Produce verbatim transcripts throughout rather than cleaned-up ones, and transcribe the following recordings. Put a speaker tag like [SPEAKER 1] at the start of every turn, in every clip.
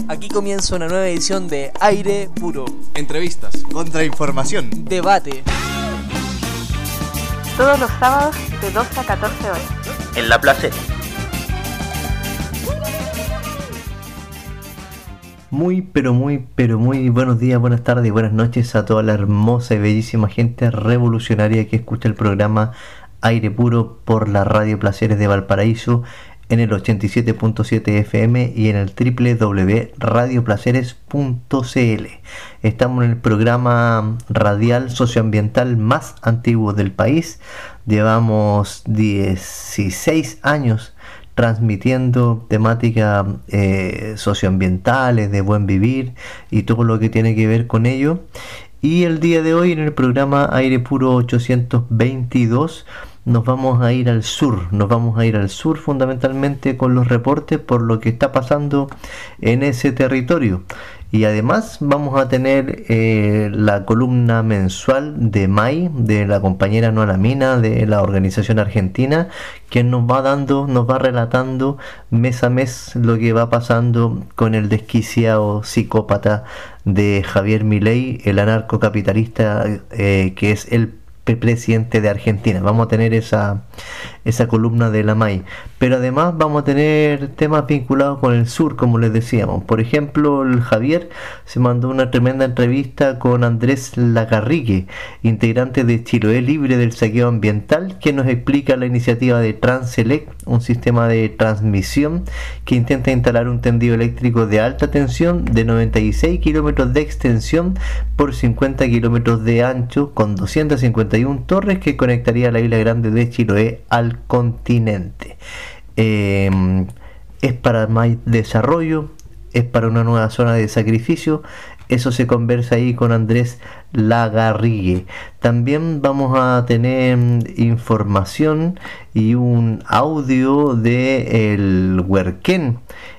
[SPEAKER 1] Aquí comienza una nueva edición de Aire Puro.
[SPEAKER 2] Entrevistas, contrainformación,
[SPEAKER 1] debate.
[SPEAKER 3] Todos los sábados de doce a catorce horas.
[SPEAKER 4] En La Placera.
[SPEAKER 5] Muy, pero muy, pero muy buenos días, buenas tardes y buenas noches a toda la hermosa y bellísima gente revolucionaria que escucha el programa Aire Puro por la Radio Placeres de Valparaíso en el ochenta y siete punto siete F M y en el doble u doble u doble u punto radio placeres punto c l. Estamos en el programa radial socioambiental más antiguo del país. Llevamos dieciséis años transmitiendo temáticas eh, socioambientales, de buen vivir y todo lo que tiene que ver con ello. Y el día de hoy en el programa Aire Puro ochocientos veintidós nos vamos a ir al sur, nos vamos a ir al sur fundamentalmente con los reportes por lo que está pasando en ese territorio. Y además vamos a tener eh, la columna mensual de May, de la compañera Noa Mina, de la organización argentina, que nos va dando, nos va relatando mes a mes lo que va pasando con el desquiciado psicópata de Javier Milei, el anarcocapitalista eh, que es el presidente de Argentina. Vamos a tener esa esa columna de la M A I, pero además vamos a tener temas vinculados con el sur, como les decíamos. Por ejemplo, el Javier se mandó una tremenda entrevista con Andrés Lagarrigue, integrante de Chiloé Libre del Saqueo Ambiental, que nos explica la iniciativa de Transelec, un sistema de transmisión que intenta instalar un tendido eléctrico de alta tensión de noventa y seis kilómetros de extensión por cincuenta kilómetros de ancho, con doscientas cincuenta y una torres, que conectaría la isla grande de Chiloé al continente. Eh, es para más desarrollo, es para una nueva zona de sacrificio. Eso se conversa ahí con Andrés Lagarrigue. También vamos a tener información y un audio de el Huerquén,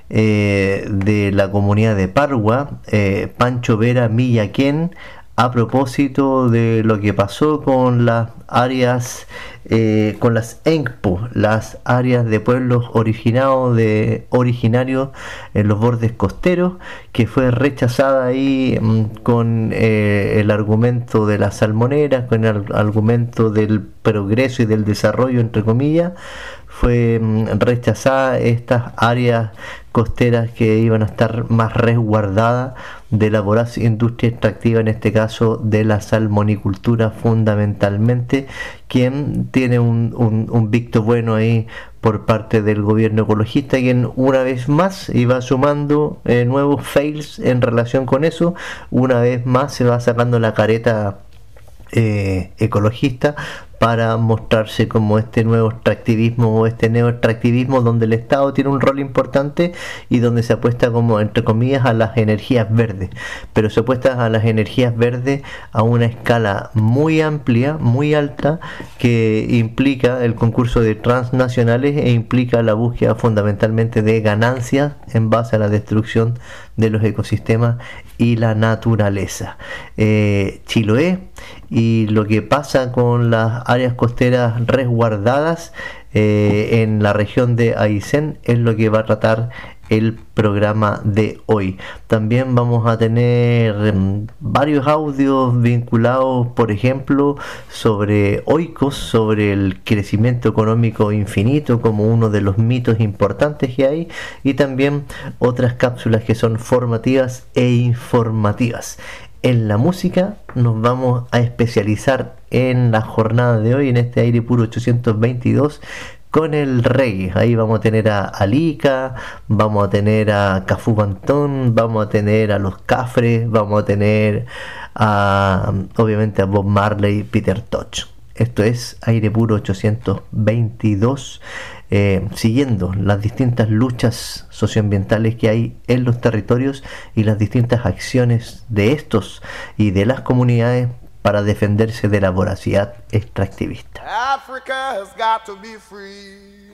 [SPEAKER 5] eh, de la comunidad de Pargua, eh, Pancho Vera Millaquén, a propósito de lo que pasó con las áreas, eh, con las E N C P O, las áreas de pueblos originados de originarios en los bordes costeros, que fue rechazada ahí mmm, con eh, el argumento de las salmoneras, con el argumento del progreso y del desarrollo, entre comillas. Fue mmm, rechazada estas áreas costeras que iban a estar más resguardadas de la voraz industria extractiva, en este caso de la salmonicultura fundamentalmente, quien tiene un, un, un victo bueno ahí por parte del gobierno ecologista, quien una vez más iba sumando eh, nuevos fails en relación con eso. Una vez más se va sacando la careta eh, ecologista para mostrarse como este nuevo extractivismo o este neoextractivismo donde el Estado tiene un rol importante y donde se apuesta, como entre comillas, a las energías verdes, pero se apuesta a las energías verdes a una escala muy amplia, muy alta, que implica el concurso de transnacionales e implica la búsqueda fundamentalmente de ganancias en base a la destrucción de los ecosistemas y la naturaleza. eh, Chiloé y lo que pasa con las áreas costeras resguardadas eh, en la región de Aysén es lo que va a tratar el programa de hoy. También vamos a tener um, varios audios vinculados, por ejemplo, sobre Oikos, sobre el crecimiento económico infinito como uno de los mitos importantes que hay, y también otras cápsulas que son formativas e informativas. En la música nos vamos a especializar en la jornada de hoy, en este Aire Puro ochocientos veintidós, con el reggae. Ahí vamos a tener a Alika, vamos a tener a Cafú Bantón, vamos a tener a Los Cafres, vamos a tener a, obviamente, a Bob Marley y Peter Tosh. Esto es Aire Puro ochocientos veintidós, eh, siguiendo las distintas luchas socioambientales que hay en los territorios y las distintas acciones de estos y de las comunidades para defenderse de la voracidad extractivista.
[SPEAKER 6] Africa has got to be free.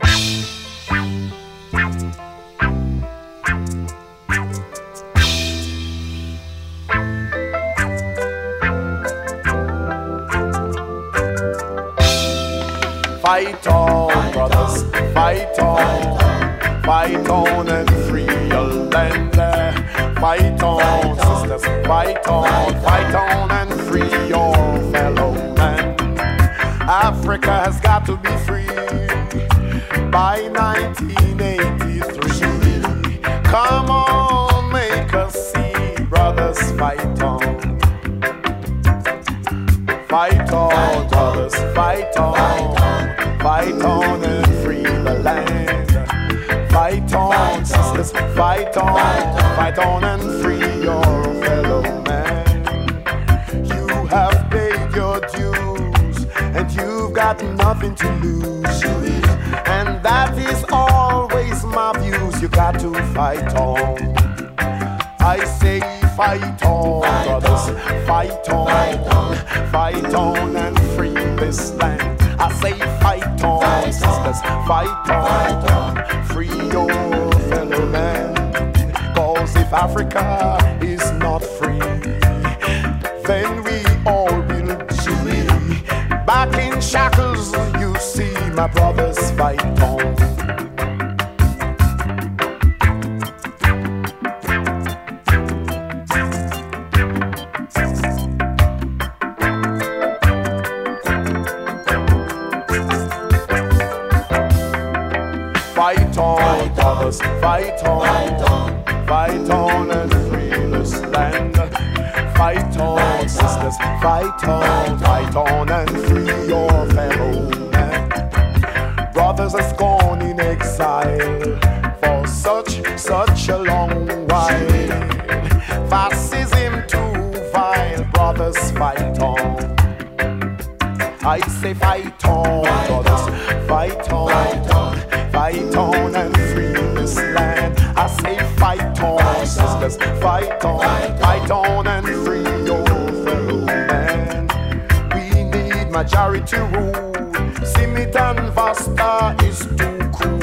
[SPEAKER 6] Fight on, brothers, fight on, fight on and free your land. Fight on, sisters, fight on, fight on and free your fellow man. Africa has got to be free by nineteen eighty-three. Come on, make us see, brothers, fight on. Fight on, brothers, fight on, fight on and free the land. Fight on, sisters, fight on, fight on and free your fellow man. You have paid your dues and you've got nothing to lose. And that is always my views, you got to fight on. I say fight on, brothers, fight on, fight on and free this land. I say fight on, sisters, fight on, free your fellow man. Cause if Africa is not free, then we all will be back in shackles. You see, my brothers, fight on. Fight on, brothers, fight on, fight on and free this land. Fight on, sisters, fight on, fight on and free your fellow man. Brothers has gone in exile for such, such a long while. Fascism too vile, brothers, fight on. I say fight on, brothers, fight on, fight on and free this land. I say fight on, sisters, fight on, fight on and free your fellow man. We need majority rule. Simit and Vasta is too cool.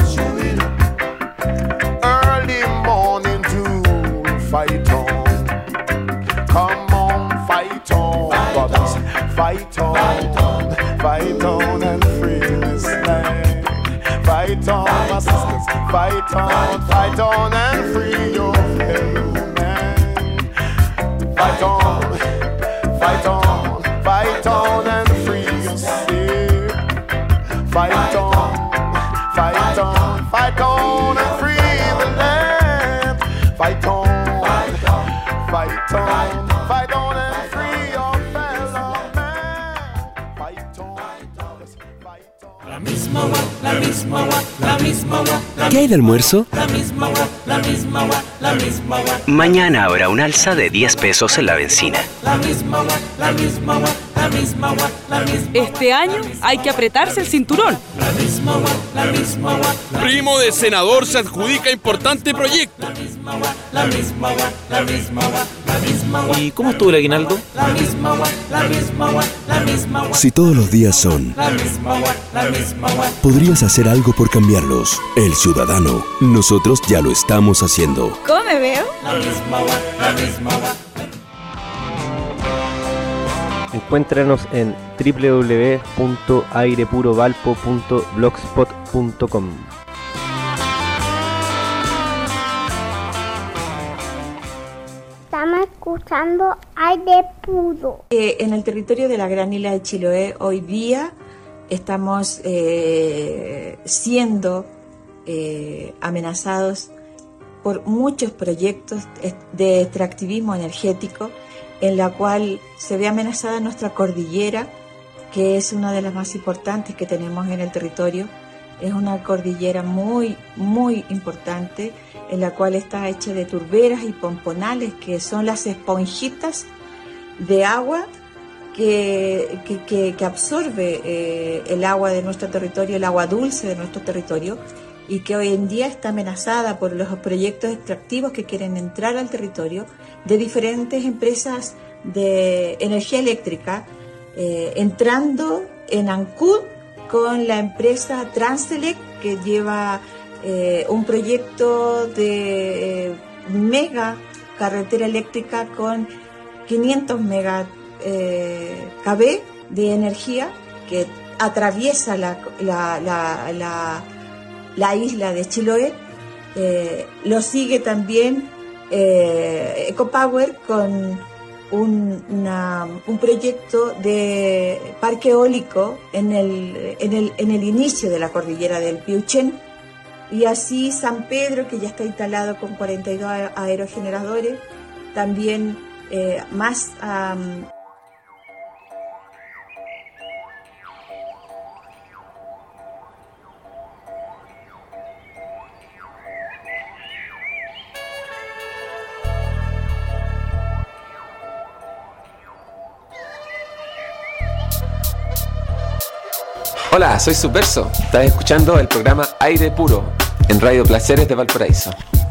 [SPEAKER 6] Early morning dew, fight on. Come on, fight on, brothers, fight on, fight on and free this land. Fight on, my sisters, fight on, fight on and free your fellow man. Fight on, fight on, fight on and free yourself. Fight on, fight on, fight on and free the land. Fight on, fight on, fight on and free your fellow man. Fight on, fight on.
[SPEAKER 4] La misma agua, la misma agua, la misma agua.
[SPEAKER 7] ¿Qué hay de almuerzo?
[SPEAKER 4] La misma agua, la misma agua, la misma agua.
[SPEAKER 7] Mañana habrá un alza de diez pesos en la benzina.
[SPEAKER 4] La misma agua, la misma agua, la misma agua, la misma.
[SPEAKER 8] Este año hay que apretarse el cinturón.
[SPEAKER 4] La misma agua, la misma agua.
[SPEAKER 9] Primo de senador se adjudica importante proyecto.
[SPEAKER 4] La misma agua, la misma agua, la misma agua, la misma agua.
[SPEAKER 10] ¿Y cómo estuvo el aguinaldo?
[SPEAKER 4] La misma agua, la misma agua, la misma agua.
[SPEAKER 11] Si todos los días son
[SPEAKER 4] La misma agua, la misma agua.
[SPEAKER 11] podrías hacer algo por cambiarlos. El ciudadano, nosotros ya lo estamos haciendo.
[SPEAKER 8] ¿Cómo me veo?
[SPEAKER 4] La misma agua, la misma agua.
[SPEAKER 12] Encuéntranos en doble u doble u doble u punto aire puro valpo punto blogspot punto com.
[SPEAKER 13] Estamos escuchando Aire Puro.
[SPEAKER 14] Eh, en el territorio de la gran isla de Chiloé hoy día estamos eh, siendo eh, amenazados por muchos proyectos de extractivismo energético, en la cual se ve amenazada nuestra cordillera, que es una de las más importantes que tenemos en el territorio. Es una cordillera muy, muy importante, en la cual está hecha de turberas y pomponales, que son las esponjitas de agua que, que, que, que absorbe eh, el agua de nuestro territorio, el agua dulce de nuestro territorio, y que hoy en día está amenazada por los proyectos extractivos que quieren entrar al territorio de diferentes empresas de energía eléctrica, eh, entrando en Ancud con la empresa Transelec, que lleva eh, un proyecto de eh, mega carretera eléctrica con quinientos mega eh, kb de energía que atraviesa la, la, la, la, la isla de Chiloé. Eh, lo sigue también eh, EcoPower con un, una, un proyecto de parque eólico en el, en, el, en el inicio de la cordillera del Piauchén, y así San Pedro, que ya está instalado con cuarenta y dos aerogeneradores, también eh, más um,
[SPEAKER 10] Hola, soy Subverso. Estás escuchando el programa Aire Puro en Radio Placeres de Valparaíso.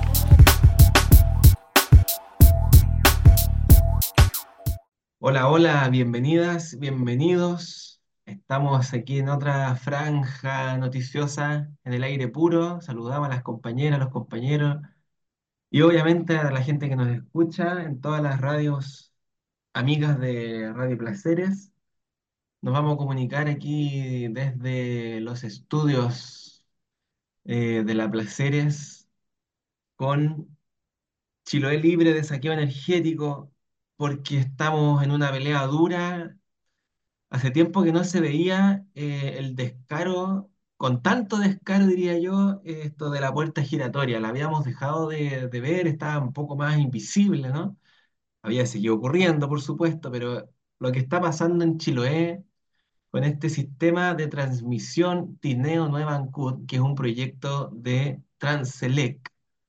[SPEAKER 15] Hola, hola, bienvenidas, bienvenidos. Estamos aquí en otra franja noticiosa en el Aire Puro. Saludamos a las compañeras, a los compañeros y obviamente a la gente que nos escucha en todas las radios amigas de Radio Placeres. Nos vamos a comunicar aquí desde los estudios eh, de la Placeres con Chiloé libre de saqueo energético, porque estamos en una pelea dura. Hace tiempo que no se veía eh, el descaro, con tanto descaro diría yo, eh, esto de la puerta giratoria. La habíamos dejado de, de ver, estaba un poco más invisible, ¿no? Había seguido ocurriendo, por supuesto, pero lo que está pasando en Chiloé con este sistema de transmisión Tineo Nueva Ancud, que es un proyecto de Transelec,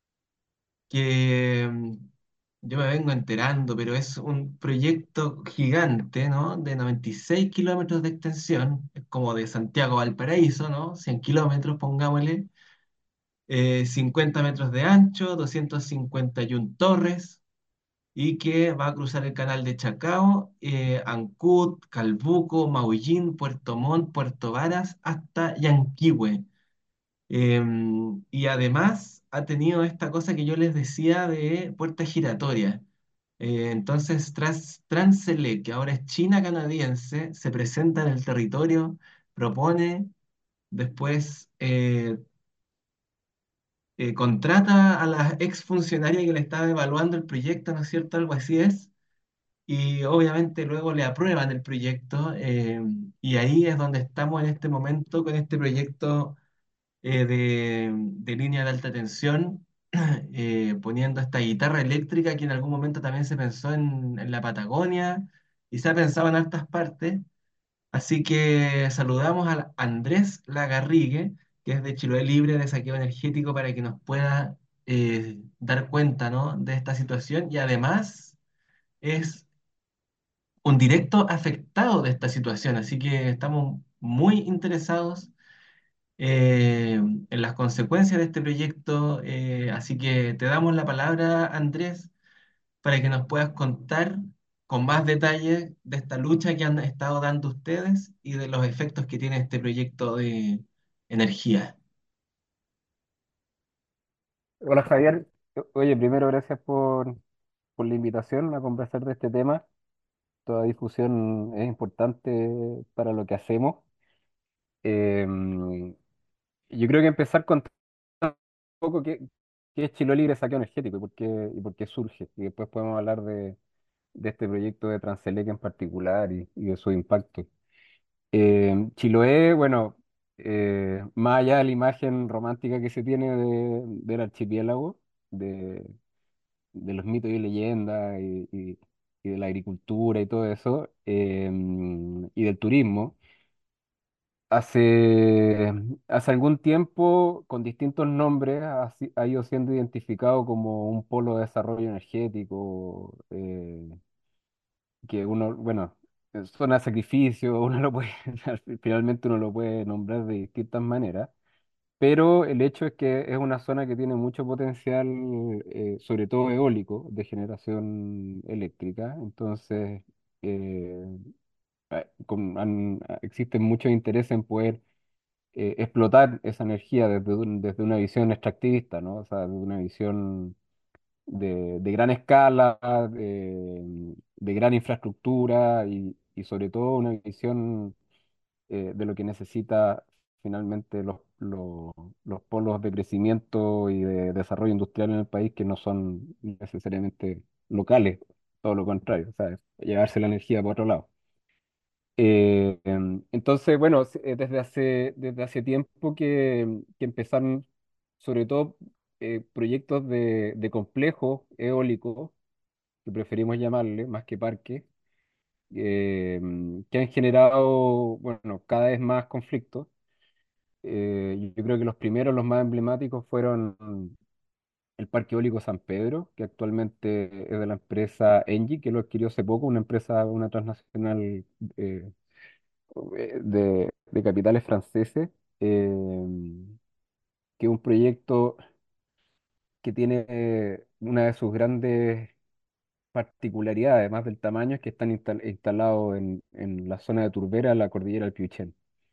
[SPEAKER 15] que mm, yo me vengo enterando, pero es un proyecto gigante, ¿no? De noventa y seis kilómetros de extensión, es como de Santiago a Valparaíso, ¿no? cien kilómetros, pongámosle, eh, cincuenta metros de ancho, doscientas cincuenta y una torres, y que va a cruzar el canal de Chacao, eh, Ancud, Calbuco, Maullín, Puerto Montt, Puerto Varas, hasta Yanquihue. Em, y además ha tenido esta cosa que yo les decía de puerta giratoria. Eh, entonces, tras Transele, que ahora es China canadiense, se presenta en el territorio, propone, después eh, eh, contrata a la exfuncionaria que le estaba evaluando el proyecto, ¿no es cierto? Algo así es. Y obviamente luego le aprueban el proyecto, eh, y ahí es donde estamos en este momento con este proyecto eh, de, de línea de alta tensión, eh, poniendo esta guitarra eléctrica que en algún momento también se pensó en, en la Patagonia y se ha pensado en altas partes. Así que saludamos a Andrés Lagarrigue, que es de Chiloé Libre de Saqueo Energético, para que nos pueda eh, dar cuenta, ¿no?, de esta situación, y además es un directo afectado de esta situación, así que estamos muy interesados eh, en las consecuencias de este proyecto. Eh, así que te damos la palabra, Andrés, para que nos puedas contar con más detalle de esta lucha que han estado dando ustedes y de los efectos que tiene este proyecto de energía.
[SPEAKER 12] Hola Javier, oye, primero gracias por, por la invitación a conversar de este tema. Toda difusión es importante para lo que hacemos. Em, yo creo que empezar con un poco qué, qué es Chiloé Libre de Saqueo Energético y por qué, y por qué surge. Y después podemos hablar de, de este proyecto de Transelec en particular y, y de su impacto. Em, Chiloé, bueno, eh, más allá de la imagen romántica que se tiene de- del archipiélago, de, de los mitos y leyendas y, y- y de la agricultura y todo eso, em, y del turismo. Hace, hace algún tiempo, con distintos nombres, ha, si- ha ido siendo identificado como un polo de desarrollo energético, eh, que uno, bueno, eh, zona de sacrificio, uno lo puede, finalmente uno lo puede nombrar de distintas maneras, pero el hecho es que es una zona que tiene mucho potencial, eh, sobre todo eólico, de generación eléctrica. Entonces, eh, eh, con- han- existen muchos intereses en poder eh, explotar esa energía desde, un- desde una visión extractivista, ¿no? O sea, desde una visión de, de gran escala, de, de gran infraestructura y, y sobre todo una visión eh, de lo que necesita finalmente los, lo- los polos de crecimiento y de desarrollo industrial en el país que no son necesariamente locales, todo lo contrario, o sea, llevarse la energía por otro lado. Eh, em, entonces, bueno, s- eh, desde hace, desde hace tiempo que, que empezaron, sobre todo, eh, proyectos de, de complejos eólicos, que preferimos llamarle, más que parques, eh, mm, que han generado, bueno, cada vez más conflictos. Eh, yo creo que los primeros, los más emblemáticos, fueron el Parque Eólico San Pedro, que actualmente es de la empresa Engie, que lo adquirió hace poco, una empresa, una transnacional eh, eh, de, de capitales franceses, eh, que es un proyecto que tiene eh, una de sus grandes particularidades, además del tamaño, es que están instal- instalados en, en la zona de Turbera, la cordillera del Piuchén.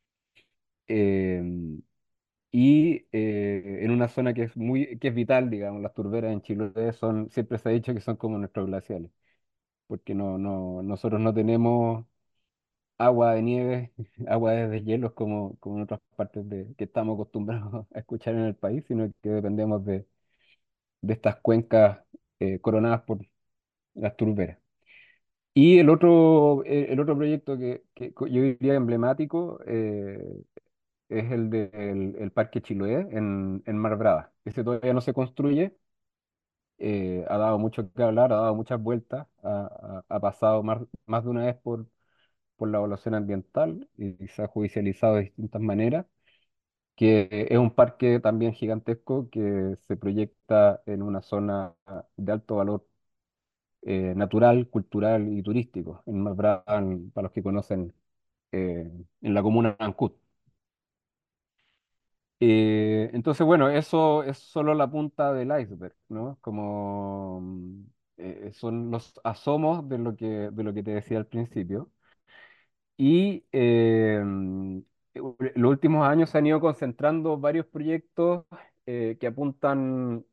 [SPEAKER 12] Em, y eh, en una zona que es muy, que es vital, digamos, las turberas en Chiloé son, siempre se ha dicho que son como nuestros glaciales, porque no, no, nosotros no tenemos agua de nieve, agua de deshielos como, como en otras partes de, que estamos acostumbrados a escuchar en el país, sino que dependemos de, de estas cuencas eh, coronadas por las turberas. Y el otro, eh, el otro proyecto que, que co- yo diría emblemático eh, es el del el Parque Chiloé en, en Mar Brava. Ese todavía no se construye, eh, ha dado mucho que hablar, ha dado muchas vueltas, ha, ha- ha pasado más, más de una vez por, por la evaluación ambiental y se ha judicializado de distintas maneras, que es un parque también gigantesco que se proyecta en una zona de alto valor eh, natural, cultural y turístico, en Mar Brava, en- para los que conocen, eh, en la comuna de Ancud. Eh, entonces, bueno, eso es solo la punta del iceberg, ¿no? Como mm, eh, son los asomos de lo que, de lo que te decía al principio. Y eh, mm, u- los últimos años se han ido concentrando varios proyectos eh, que apuntan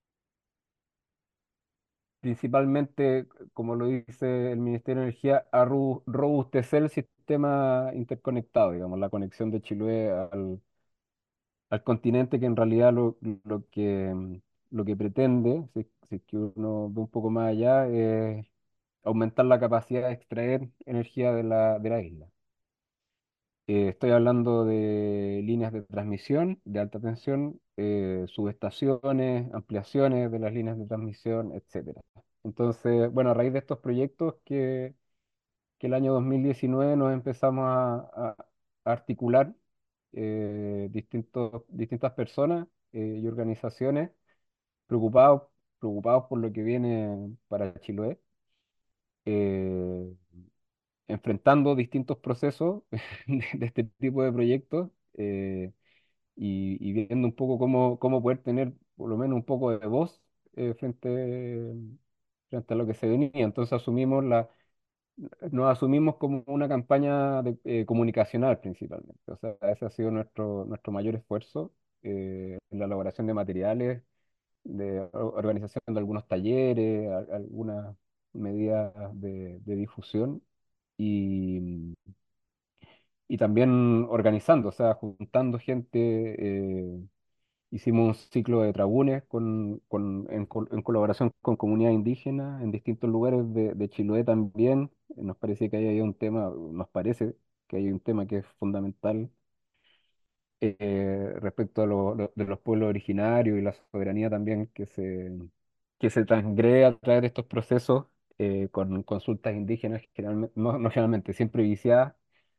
[SPEAKER 12] principalmente, como lo dice el Ministerio de Energía, a ru- robustecer el sistema interconectado, digamos, la conexión de Chiloé al continente, que en realidad lo, lo que, mm, lo que pretende, si, si es que uno ve un poco más allá, es aumentar la capacidad de extraer energía de la, de la isla. Eh, estoy hablando de líneas de transmisión de alta tensión, eh, subestaciones, ampliaciones de las líneas de transmisión, etcétera. Entonces, bueno, a raíz de estos proyectos que, que el año dos mil diecinueve nos empezamos a, a- a articular eh, distintos, distintas personas eh, y organizaciones preocupados, preocupados por lo que viene para Chiloé, eh, enfrentando distintos procesos de, de este tipo de proyectos eh, y, y viendo un poco cómo, cómo poder tener por lo menos un poco de voz eh, frente, frente a lo que se venía. Entonces asumimos la nos asumimos como una campaña de, eh, comunicacional principalmente. O sea, ese ha sido nuestro, nuestro mayor esfuerzo eh, en la elaboración de materiales, de o- organización de algunos talleres, a- algunas medidas de, de difusión y, y también organizando, o sea, juntando gente. eh, Hicimos un ciclo de trabunes con, con- en, col- en colaboración con comunidades indígenas en distintos lugares de, de Chiloé también. Nos parece que ahí hay un tema, nos parece que hay un tema que es fundamental eh, respecto a lo- lo- de los pueblos originarios y la soberanía también que se, que se transgrede a través de estos procesos eh, con consultas indígenas, generalmente, no, no generalmente, siempre viciadas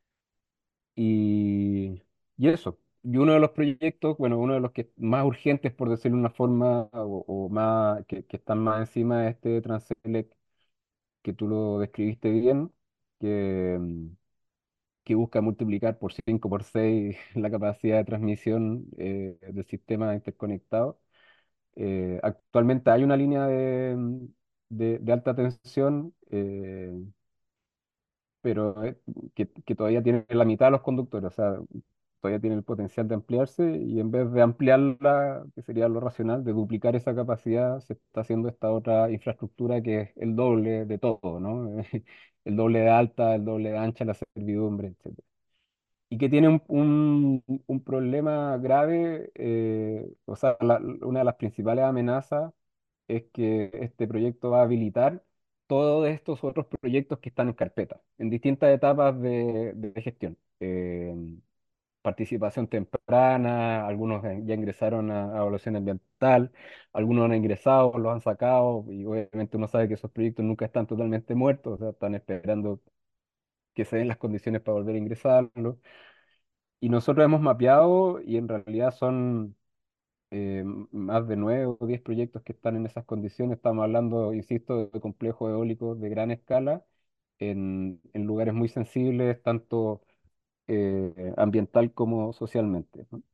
[SPEAKER 12] y, y eso. Y uno de los proyectos, bueno, uno de los que más urgentes, por decirlo de una forma, o, o más, que, que están más encima de este Transelec, que tú lo describiste bien, que, mm, que busca multiplicar por cinco por seis la capacidad de transmisión eh, del sistema interconectado. Eh, actualmente hay una línea de, mm, de, de alta tensión, eh, pero eh, que, que todavía tiene la mitad de los conductores, o sea, todavía tiene el potencial de ampliarse y en vez de ampliarla, que sería lo racional, de duplicar esa capacidad, se está haciendo esta otra infraestructura que es el doble de todo, ¿no? El doble de alta, el doble de ancha, la servidumbre, etcétera. y que tiene un, un- un problema grave, eh, o sea, la- una de las principales amenazas es que este proyecto va a habilitar todos estos otros proyectos que están en carpeta, en distintas etapas de, de gestión. Eh, participación temprana, algunos eh, ya ingresaron a, a evaluación ambiental, algunos han ingresado, los han sacado, y obviamente uno sabe que esos proyectos nunca están totalmente muertos, o sea, están esperando que se den las condiciones para volver a ingresarlos. Y nosotros hemos mapeado y en realidad son eh, m- más de nueve o diez proyectos que están en esas condiciones. Estamos hablando, insisto, de complejos eólicos de gran escala en, en lugares muy sensibles, tanto eh, ambiental como socialmente, ¿no?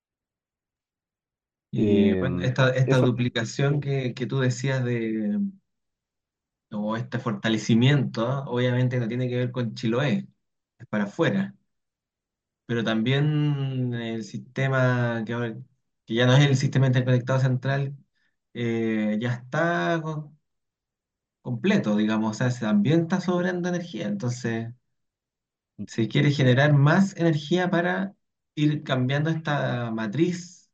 [SPEAKER 15] Y bueno,
[SPEAKER 12] Em,
[SPEAKER 15] esta, esta
[SPEAKER 12] eso,
[SPEAKER 15] duplicación que, que tú decías de, o este fortalecimiento, ¿ah? Obviamente no tiene que ver con Chiloé, es para afuera, pero también el sistema que, ahora- que ya no es el sistema interconectado central, eh, ya está co- completo, digamos, o sea, se- también está sobrando energía, entonces se quiere generar más energía para ir cambiando esta matriz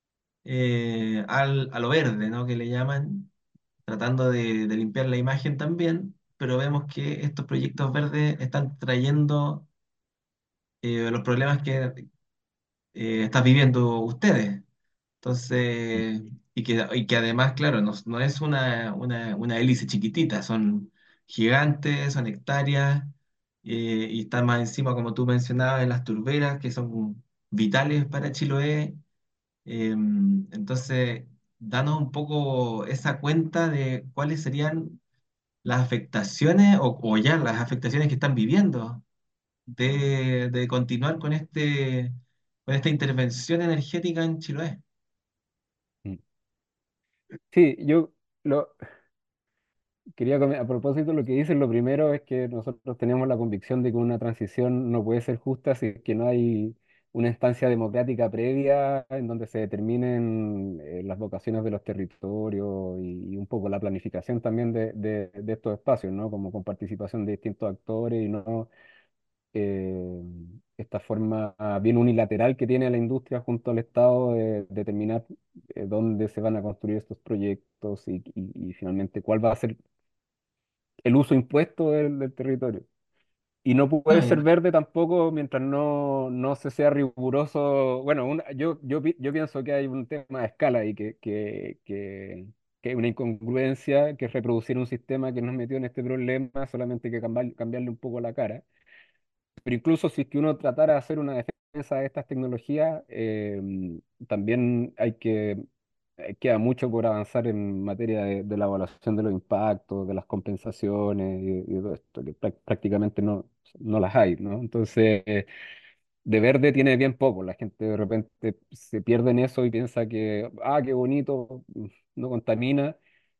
[SPEAKER 15] eh, al, a lo verde, ¿no? Que le llaman, tratando de, de limpiar la imagen también, pero vemos que estos proyectos verdes están trayendo eh, los problemas que eh, están viviendo ustedes. Entonces, y que, y que además, claro, no, no es una, una, una hélice chiquitita, son gigantes, son hectáreas, eh, y están más encima, como tú mencionabas, en las turberas, que son vitales para Chiloé. Em, entonces, danos un poco esa cuenta de cuáles serían las afectaciones o, o ya las afectaciones que están viviendo de, de continuar con este, con esta intervención energética en Chiloé.
[SPEAKER 12] mm. Sí, yo lo quería come- a propósito, lo que dices, lo primero es que nosotros tenemos la convicción de que una transición no puede ser justa si es que no hay una instancia democrática previa en donde se determinen eh, las vocaciones de los territorios y, y un poco la planificación también de, de- de estos espacios, ¿no? Como con participación de distintos actores y no eh, esta forma bien unilateral que tiene la industria junto al Estado de determinar eh, dónde se van a construir estos proyectos y, y y finalmente cuál va a ser el uso impuesto del, del territorio. Y no
[SPEAKER 15] No,
[SPEAKER 12] puede ser
[SPEAKER 15] y-
[SPEAKER 12] verde tampoco mientras no, no se sea riguroso. Bueno, una- yo, yo, pi- yo pienso que hay un tema de escala y que, que, que, que hay una incongruencia, que es reproducir un sistema que nos metió en este problema, solamente hay que cambiar- cambiarle un poco la cara. Pero incluso si es que uno tratara de hacer una defensa de estas tecnologías, eh, también hay que, eh, queda mucho por avanzar en materia de, de la evaluación de los impactos, de las compensaciones y, y de todo esto, que prá- prácticamente no, no las hay, ¿no? Entonces, eh, de verde tiene bien poco. La gente de repente se pierde en eso y piensa que, ah, qué bonito, mm, no contamina.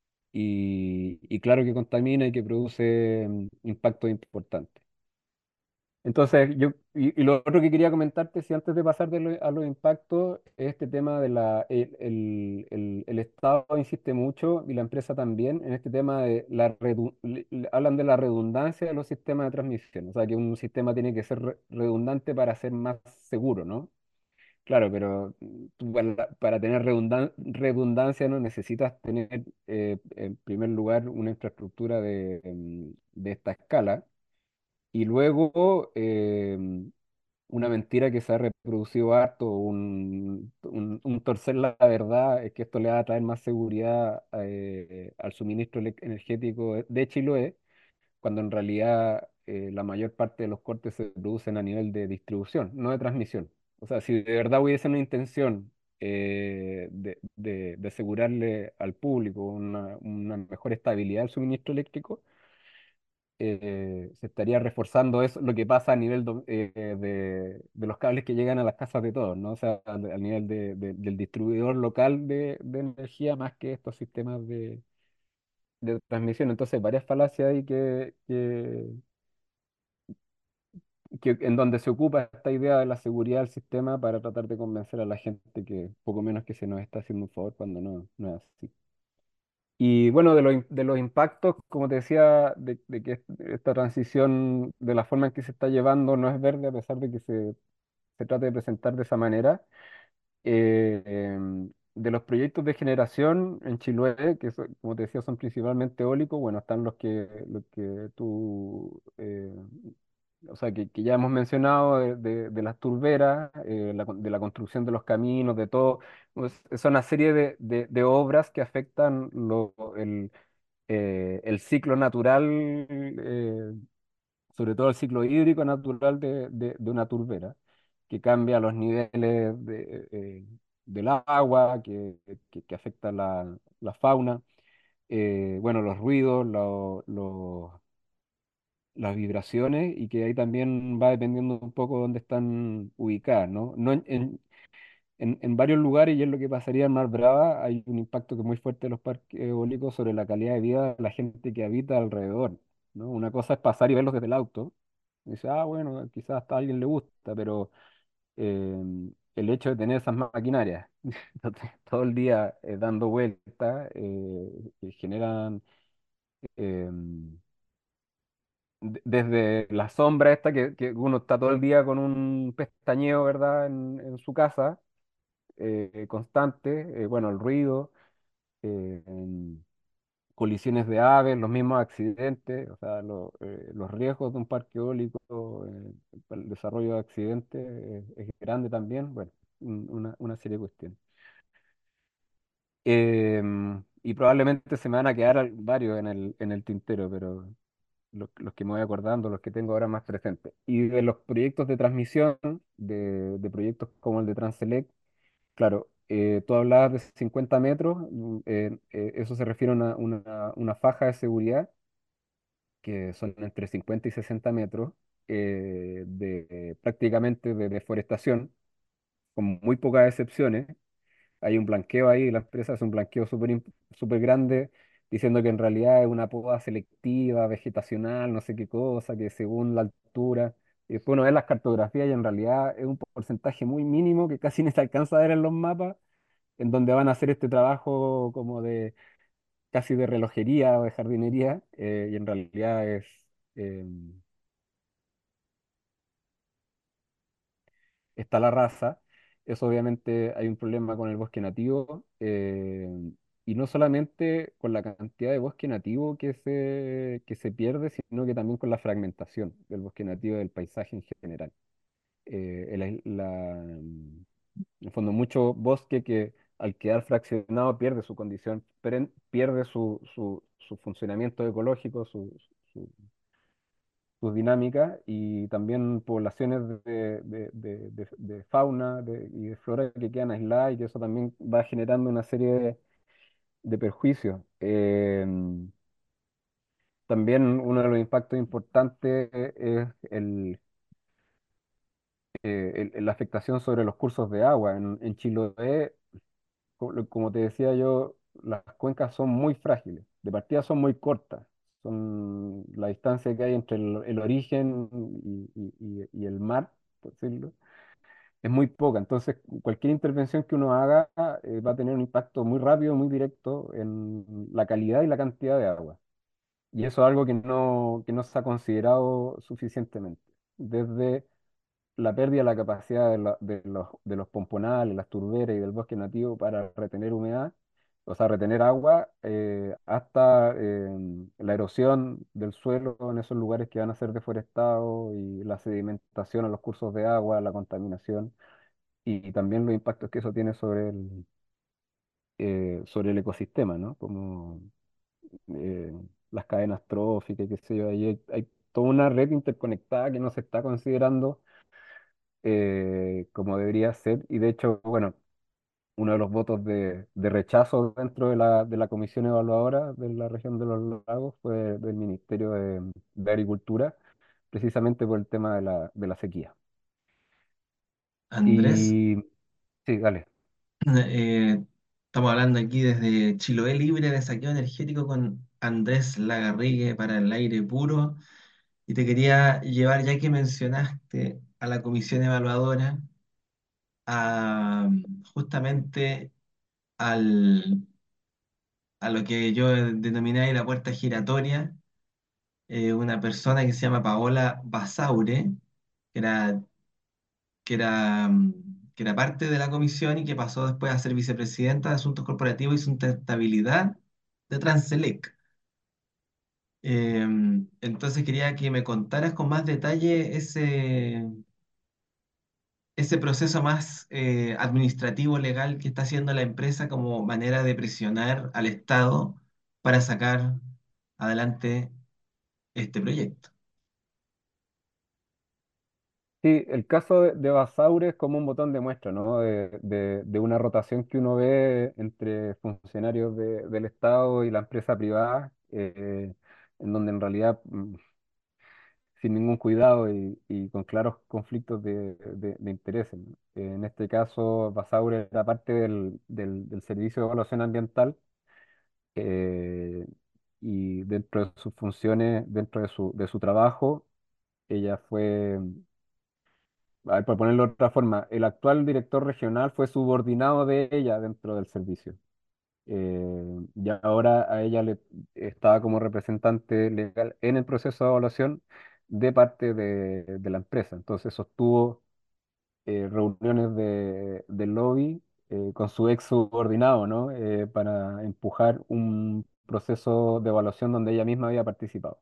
[SPEAKER 12] Y, y claro que contamina y que produce mm, impactos importantes. Entonces, yo, y, y lo otro que quería comentarte, si antes de pasar de lo- a los impactos, es este tema de la, el, el- el- el Estado insiste mucho y la empresa también en este tema de la, redu- le- le- hablan de la redundancia de los sistemas de transmisión, o sea, que un sistema tiene que ser re- redundante para ser más seguro, ¿no? Claro, pero mm, tú para, para tener redundan- redundancia no necesitas tener, eh, en primer lugar, una infraestructura de, em, de esta escala. Y luego, em, una mentira que se ha reproducido harto, un, un, un torcer la verdad, es que esto le va a traer más seguridad eh, al suministro elec- energético de de Chiloé, cuando en realidad eh, la mayor parte de los cortes se producen a nivel de distribución, no de transmisión. O sea, si de verdad hubiese una intención eh, de, de- de asegurarle al público una, una mejor estabilidad del suministro eléctrico, eh, se estaría reforzando eso, lo que pasa a nivel do- eh, de, de los cables que llegan a las casas de todos, ¿no? O sea, al, al nivel de- de- del distribuidor local de, de energía más que estos sistemas de, de transmisión. Entonces, varias falacias ahí que, que, que- en donde se ocupa esta idea de la seguridad del sistema para tratar de convencer a la gente que poco menos que se nos está haciendo un favor cuando no, no es así. Y bueno, de, los im- de los impactos, como te decía, de, de que esta transición, de la forma en que se está llevando, no es verde, a pesar de que se, se trate de presentar de esa manera. Eh, em, de los proyectos de generación en Chiloé, que son- como te decía son principalmente eólicos, bueno, están los que, los que tú, eh, o sea, que, que ya hemos mencionado, de, de- de las turberas, eh, la con- de la construcción de los caminos, de todo. Pues, son una serie de, de- de obras que afectan lo- el, eh, el ciclo natural, eh, sobre todo el ciclo hídrico natural de, de- de una turbera, que cambia los niveles de, eh, del agua, que, que- que afecta la, la fauna, eh, bueno, los ruidos, lo- lo- las vibraciones, y que ahí también va dependiendo un poco dónde están ubicadas, ¿no? No en, en- en- en varios lugares, y es lo que pasaría en Mar Brava, hay un impacto que es muy fuerte de los parques eólicos sobre la calidad de vida de la gente que habita alrededor, ¿no? Una cosa es pasar y verlos desde el auto, y dice, ah, bueno, quizás hasta a alguien le gusta, pero eh, el hecho de tener esas maquinarias entonces, todo el día eh, dando vueltas, eh, eh, generan, em, de- desde la sombra esta, que, que uno está todo el día con un pestañeo, ¿verdad?, en, en su casa, eh, constante, eh, bueno, el ruido, eh, em, colisiones de aves, los mismos accidentes, o sea, lo- eh, los riesgos de un parque eólico, eh, para el desarrollo de accidentes, eh, es grande también, bueno, un- una, una serie de cuestiones. Em, y probablemente se me van a quedar al- varios en el, en el tintero, pero los, los que me voy acordando, los que tengo ahora más presentes. Y de los proyectos de transmisión, de, de proyectos como el de Transelec, claro, eh, tú hablabas de cincuenta metros, mm, eh, eh, eso se refiere a una, una- una faja de seguridad, que son entre cincuenta y sesenta metros, eh, de, prácticamente de deforestación, con muy pocas excepciones. Hay un blanqueo ahí, la empresa hace un blanqueo súper imp- súper grande, diciendo que en realidad es una poda selectiva, vegetacional, no sé qué cosa, que según la altura. Y después uno ve las cartografías y en realidad es un porcentaje muy mínimo que casi ni se alcanza a ver en los mapas, en donde van a hacer este trabajo como de casi de relojería o de jardinería, eh, y en realidad es, eh, está la raza. Eso obviamente hay un problema con el bosque nativo, eh, y no solamente con la cantidad de bosque nativo que se, que se pierde, sino que también con la fragmentación del bosque nativo del paisaje en general. Eh, el ais- la- en el fondo, mucho bosque que al quedar fraccionado pierde su condición, peren- pierde su, su, su funcionamiento ecológico, su, su, sus dinámicas, y también poblaciones de, de- de- de- de fauna de- y de flora que quedan aisladas, y que eso también va generando una serie de, de perjuicios. Eh, también uno de los impactos importantes es el, eh, el- la afectación sobre los cursos de agua. En, en Chiloé, co- lo- como te decía yo, las cuencas son muy frágiles, de partida son muy cortas. Son la distancia que hay entre el, el origen y, y- y- y el mar, por decirlo, es muy poca. Entonces, cualquier intervención que uno haga, eh, va a tener un impacto muy rápido, muy directo en la calidad y la cantidad de agua. Y eso es algo que no, que no se ha considerado suficientemente. Desde la pérdida de la capacidad de, la- de los, de los pomponales, las turberas y del bosque nativo para retener humedad, o sea, retener agua, eh, hasta eh, la erosión del suelo en esos lugares que van a ser deforestados, y la sedimentación a los cursos de agua, la contaminación, y también los impactos que eso tiene sobre el, eh, sobre el ecosistema, ¿no? Como eh, las cadenas tróficas, qué sé yo, ahí hay, hay toda una red interconectada que no se está considerando, eh, como debería ser. Y de hecho, bueno, uno de los votos de, de rechazo dentro de la, de la comisión evaluadora de la región de los lagos fue del Ministerio de, de Agricultura, precisamente por el tema de la, de la sequía.
[SPEAKER 15] Andrés,
[SPEAKER 12] Y sí, dale.
[SPEAKER 15] eh, estamos hablando aquí desde Chiloé Libre de Saqueo Energético con Andrés Lagarrigue para el aire puro. Y te quería llevar, ya que mencionaste a la comisión evaluadora, a, justamente al, a lo que yo denominé ahí la puerta giratoria, eh, una persona que se llama Paola Basaure, que era, que era, mm, que era parte de la comisión y que pasó después a ser vicepresidenta de Asuntos Corporativos y Sustentabilidad de Transelec. Eh, entonces quería que me contaras con más detalle ese, ese proceso más eh, administrativo, legal que está haciendo la empresa como manera de presionar al Estado para sacar adelante este proyecto.
[SPEAKER 12] Sí, el caso de, de Basaure es como un botón de muestra, ¿no? De, de- de una rotación que uno ve entre funcionarios de- del Estado y la empresa privada, eh, en donde en realidad, mm, sin ningún cuidado y, y con claros conflictos de, de- de intereses, ¿no? En este caso, Basaure era parte del, del- del Servicio de Evaluación Ambiental, eh, y dentro de sus funciones, dentro de su, de su trabajo, ella fue, a ver, por ponerlo de otra forma, el actual director regional fue subordinado de ella dentro del servicio. Eh, y ahora a ella le estaba como representante legal en el proceso de evaluación de parte de, de la empresa. Entonces sostuvo eh, reuniones de, de lobby eh, con su ex subordinado, ¿no? Eh, para empujar un proceso de evaluación donde ella misma había participado.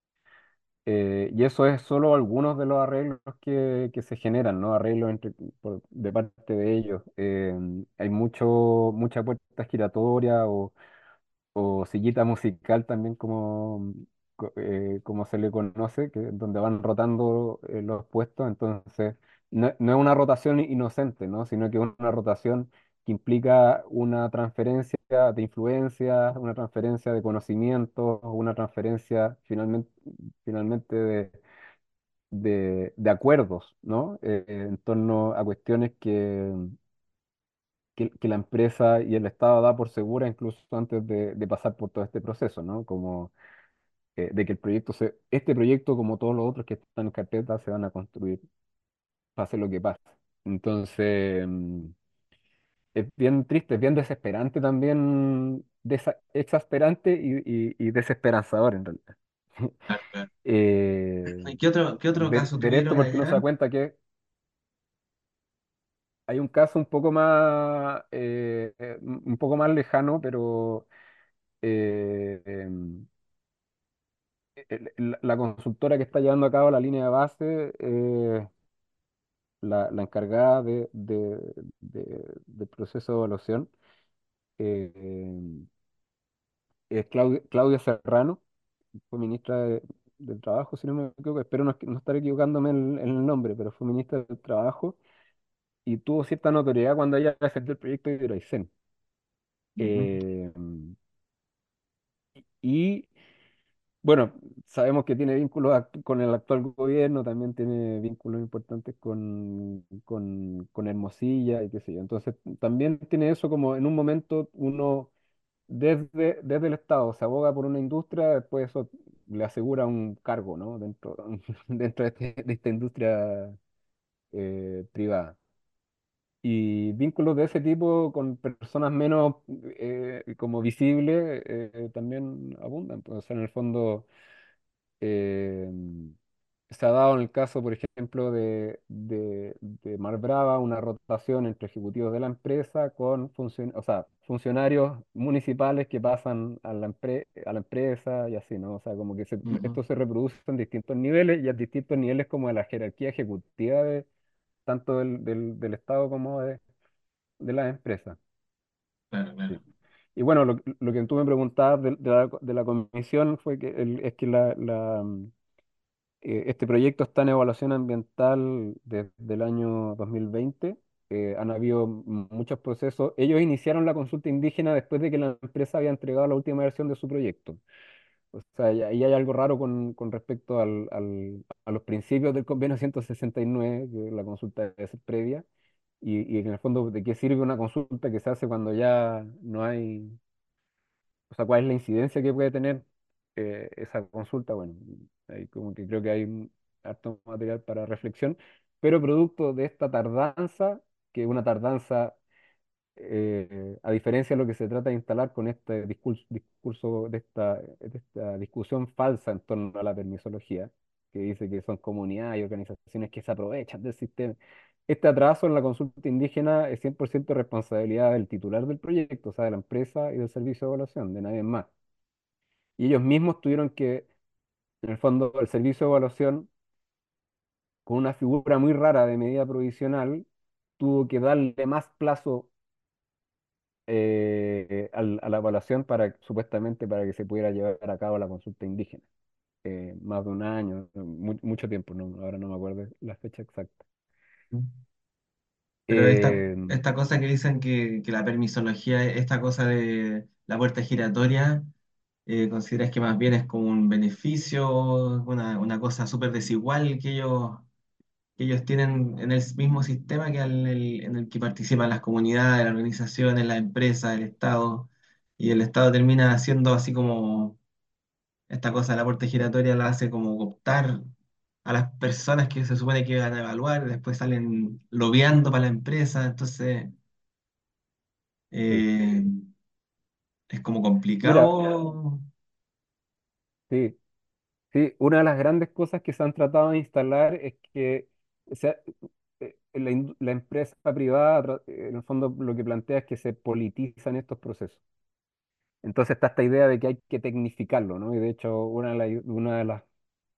[SPEAKER 12] Eh, y eso es solo algunos de los arreglos que, que se generan, ¿no? Arreglos entre, por- de parte de ellos. Eh, hay mucho, mucha puerta giratoria o, o sillita musical también, como, co- eh, como se le conoce, que, donde van rotando eh, los puestos. Entonces, no, no es una rotación inocente, ¿no? Sino que es una rotación que implica una transferencia de influencias, una transferencia de conocimientos, una transferencia finalmente, finalmente de, de- de acuerdos, ¿no? Eh, en torno a cuestiones que, que, que la empresa y el Estado da por segura incluso antes de, de pasar por todo este proceso, ¿no? Como eh, de que el proyecto se, este proyecto, como todos los otros que están en carpeta, se van a construir, pase lo que pase. Entonces, mm, es bien triste, es bien desesperante también, desa- exasperante y, y, y desesperanzador en realidad.
[SPEAKER 15] Claro, claro.
[SPEAKER 12] Eh,
[SPEAKER 15] ¿Y qué otro, qué otro
[SPEAKER 12] ver,
[SPEAKER 15] caso
[SPEAKER 12] ver esto
[SPEAKER 15] tuvieron
[SPEAKER 12] porque uno se da
[SPEAKER 15] allá?
[SPEAKER 12] cuenta que hay un caso un poco más, eh, eh, un poco más lejano, pero eh, em, el- la, la consultora que está llevando a cabo la línea de base, eh, la, la encargada de, de- de- del proceso de evaluación, eh, em, es Claudia, Claudia Serrano, fue ministra de- del Trabajo, si no me equivoco, espero no, no estar equivocándome en, en el nombre, pero fue ministra del Trabajo y tuvo cierta notoriedad cuando ella defendió el proyecto de Hidroaicén.
[SPEAKER 15] Ujú,
[SPEAKER 12] Eh, y bueno, sabemos que tiene vínculos act- con el actual gobierno, también tiene vínculos importantes con, con, con Hermosilla y qué sé yo. Entonces, también tiene eso como en un momento uno desde, desde el Estado se aboga por una industria, después eso le asegura un cargo, ¿no? Dentro, dentro de, este- de esta industria eh, privada. Y vínculos de ese tipo con personas menos eh, como visibles eh, también abundan. Pues, o sea, en el fondo eh, se ha dado en el caso, por ejemplo, de, de, de Mar Brava una rotación entre ejecutivos de la empresa con funcion- o sea, funcionarios municipales que pasan a la, empre- a la empresa y así, ¿no? O sea, como que se-
[SPEAKER 15] ujú.
[SPEAKER 12] esto se reproduce en distintos niveles y a distintos niveles como de la jerarquía ejecutiva de tanto del, del, del Estado como de, de las empresas.
[SPEAKER 15] Claro,
[SPEAKER 12] Sí.
[SPEAKER 15] claro.
[SPEAKER 12] Y bueno, lo, lo que tú me preguntabas de, de la, de la comisión fue que el- es que la, la, eh, este proyecto está en evaluación ambiental desde el año dos mil veinte. Eh, han habido m- muchos procesos. Ellos iniciaron la consulta indígena después de que la empresa había entregado la última versión de su proyecto. O sea, y ahí hay algo raro con, con respecto al, al- a los principios del convenio ciento sesenta y nueve, que la consulta debe ser previa, y, y en el fondo, ¿de qué sirve una consulta que se hace cuando ya no hay, o sea, cuál es la incidencia que puede tener eh, esa consulta? Bueno, ahí como que creo que hay un harto material para reflexión, pero producto de esta tardanza, que es una tardanza eh, a diferencia de lo que se trata de instalar con este discurso, discurso de esta, de esta discusión falsa en torno a la permisología, que dice que son comunidades y organizaciones que se aprovechan del sistema. Este atraso en la consulta indígena es cien por ciento responsabilidad del titular del proyecto, o sea, de la empresa y del servicio de evaluación, de nadie más. Y ellos mismos tuvieron que, en el fondo, el servicio de evaluación, con una figura muy rara de medida provisional, tuvo que darle más plazo eh, al- a la evaluación para, supuestamente, para que se pudiera llevar a cabo la consulta indígena. Eh, más de un año, mu- mucho tiempo, no, ahora no me acuerdo la fecha exacta.
[SPEAKER 15] Pero esta,
[SPEAKER 12] Eh,
[SPEAKER 15] esta cosa que dicen que, que la permisología, esta cosa de la puerta giratoria, eh, ¿consideras que más bien es como un beneficio, una, una cosa súper desigual que ellos, que ellos tienen en el mismo sistema que en el, en el que participan las comunidades, las organizaciones, las empresas, el Estado, y el Estado termina haciendo así como esta cosa de la puerta giratoria la hace como cooptar a las personas que se supone que van a evaluar, después salen lobeando para la empresa, entonces
[SPEAKER 12] sí.
[SPEAKER 15] eh, es como
[SPEAKER 12] Mira,
[SPEAKER 15] complicado.
[SPEAKER 12] sí, sí, una de las grandes cosas que se han tratado de instalar es que o sea, eh, la, indu- la empresa privada, tra- eh, en el fondo, lo que plantea es que se politizan estos procesos. Entonces está esta idea de que hay que tecnificarlo, ¿no? Y de hecho, una de, la- una de las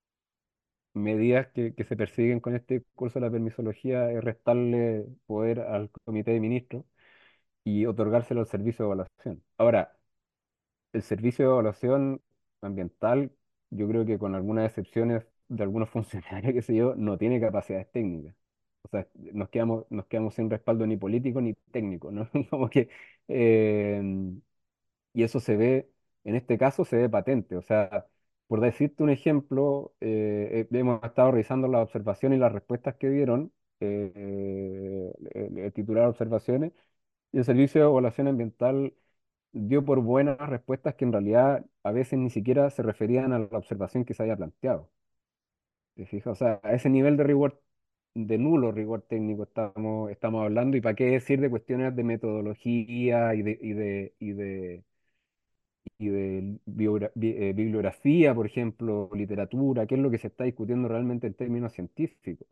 [SPEAKER 12] medidas que, que se persiguen con este curso de la permisología es restarle poder al comité de ministros y otorgárselo al servicio de evaluación. Ahora, el servicio de evaluación ambiental, yo creo que con algunas excepciones de algunos funcionarios, qué sé yo, no tiene capacidades técnicas. O sea, nos quedamos, nos quedamos sin respaldo ni político ni técnico, ¿no? Como que, eh, y eso se ve, en este caso se ve patente. O sea, por decirte un ejemplo, eh, eh, hemos estado revisando las observaciones y las respuestas que dieron eh, eh, el, el titular de observaciones, y el Servicio de Evaluación Ambiental dio por buenas respuestas que en realidad a veces ni siquiera se referían a la observación que se había planteado. ¿Te fijas? O sea, a ese nivel de rigor, de nulo rigor técnico estamos, estamos hablando, y para qué decir de cuestiones de metodología y de, y de, y de y de biogra- bi- eh, bibliografía, por ejemplo, literatura, qué es lo que se está discutiendo realmente en términos científicos.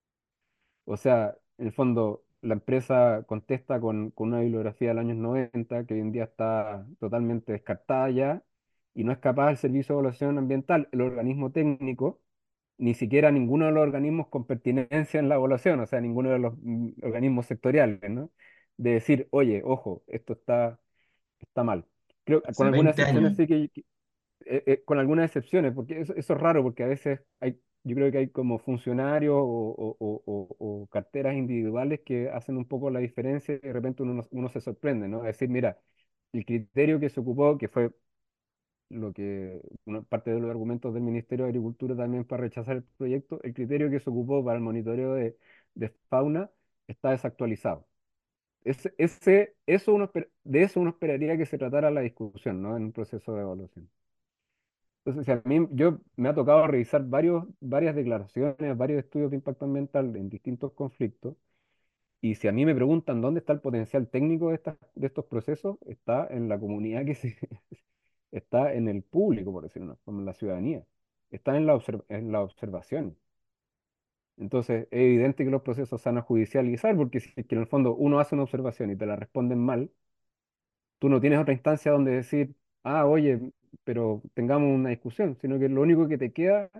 [SPEAKER 12] O sea, en el fondo, la empresa contesta con, con una bibliografía del años noventa que hoy en día está totalmente descartada ya, y no es capaz el Servicio de Evaluación Ambiental, el organismo técnico, ni siquiera ninguno de los organismos con pertinencia en la evaluación, o sea, ninguno de los mm, organismos sectoriales, ¿no? De decir, oye, ojo, esto está, está mal. Creo que con
[SPEAKER 15] Hace
[SPEAKER 12] algunas
[SPEAKER 15] veinte
[SPEAKER 12] excepciones
[SPEAKER 15] años.
[SPEAKER 12] sí que, eh, eh, con algunas excepciones, porque eso, eso es raro, porque a veces hay, yo creo que hay como funcionarios o, o- o- o- o carteras individuales que hacen un poco la diferencia, y de repente uno, no- uno se sorprende, ¿no? Es decir, mira, el criterio que se ocupó, que fue lo que, una parte de los argumentos del Ministerio de Agricultura también para rechazar el proyecto, el criterio que se ocupó para el monitoreo de, de fauna está desactualizado. Ese, ese, eso uno, esper- de eso uno esperaría que se tratara la discusión, ¿no? En un proceso de evaluación. Entonces, si a mí yo me ha tocado revisar varios, varias declaraciones, varios estudios de impacto ambiental en distintos conflictos, y si a mí me preguntan dónde está el potencial técnico de, estas, de estos procesos, está en la comunidad que se, está en el público, por decirlo, como en la ciudadanía, está en la, observ- en la observación. Entonces, es evidente que los procesos se van a judicializar, porque si es que en el fondo uno hace una observación y te la responden mal, tú no tienes otra instancia donde decir, ah, oye, pero tengamos una discusión, sino que lo único que te queda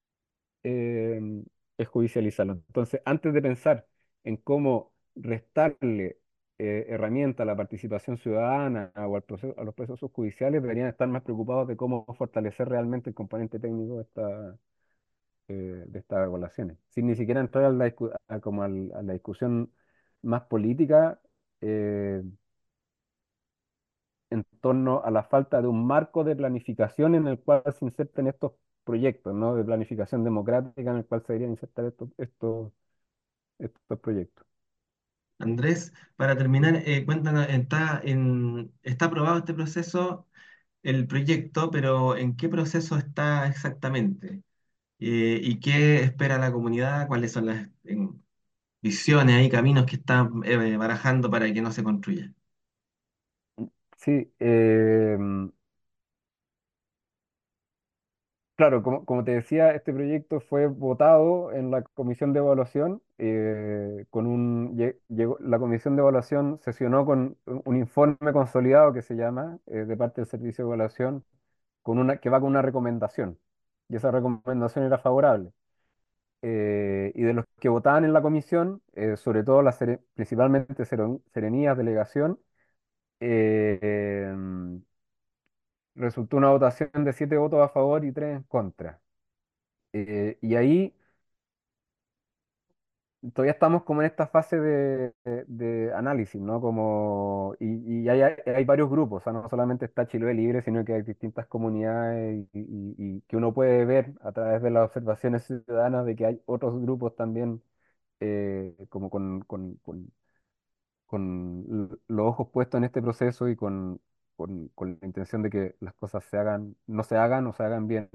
[SPEAKER 12] eh, es judicializarlo. Entonces, antes de pensar en cómo restarle eh, herramienta a la participación ciudadana o al proceso, a los procesos judiciales, deberían estar más preocupados de cómo fortalecer realmente el componente técnico de, esta, eh, de estas evaluaciones, sin ni siquiera entrar a la, discu- a como al- a la discusión más política. eh, en torno a la falta de un marco de planificación en el cual se inserten estos proyectos, ¿no? De planificación democrática en el cual se deberían insertar estos, estos, estos proyectos.
[SPEAKER 15] Andrés, para terminar, eh, cuéntanos, ¿está, en, está aprobado este proceso, el proyecto, pero ¿en qué proceso está exactamente? Eh, ¿y qué espera la comunidad? ¿Cuáles son las, en- visiones, hay caminos que están eh, barajando para que no se construya.
[SPEAKER 12] Sí, em, claro, como, como te decía, este proyecto fue votado en la comisión de evaluación. Eh, con un, lle- llegó, la comisión de evaluación sesionó con un un informe consolidado que se llama, eh, de parte del servicio de evaluación, con una, que va con una recomendación. Y esa recomendación era favorable. Eh, y de los que votaban en la comisión, eh, sobre todo las sere- principalmente seren- Serenías, delegación, eh, em, resultó una votación de siete votos a favor y tres en contra. Eh, y ahí todavía estamos como en esta fase de, de- de análisis, ¿no? Como, y y hay, hay- hay varios grupos, o sea, no solamente está Chiloé Libre, sino que hay distintas comunidades y, y- y que uno puede ver a través de las observaciones ciudadanas de que hay otros grupos también, eh, como con, con, con- con l- los ojos puestos en este proceso y con, con, con la intención de que las cosas se hagan, no se hagan o se hagan bien.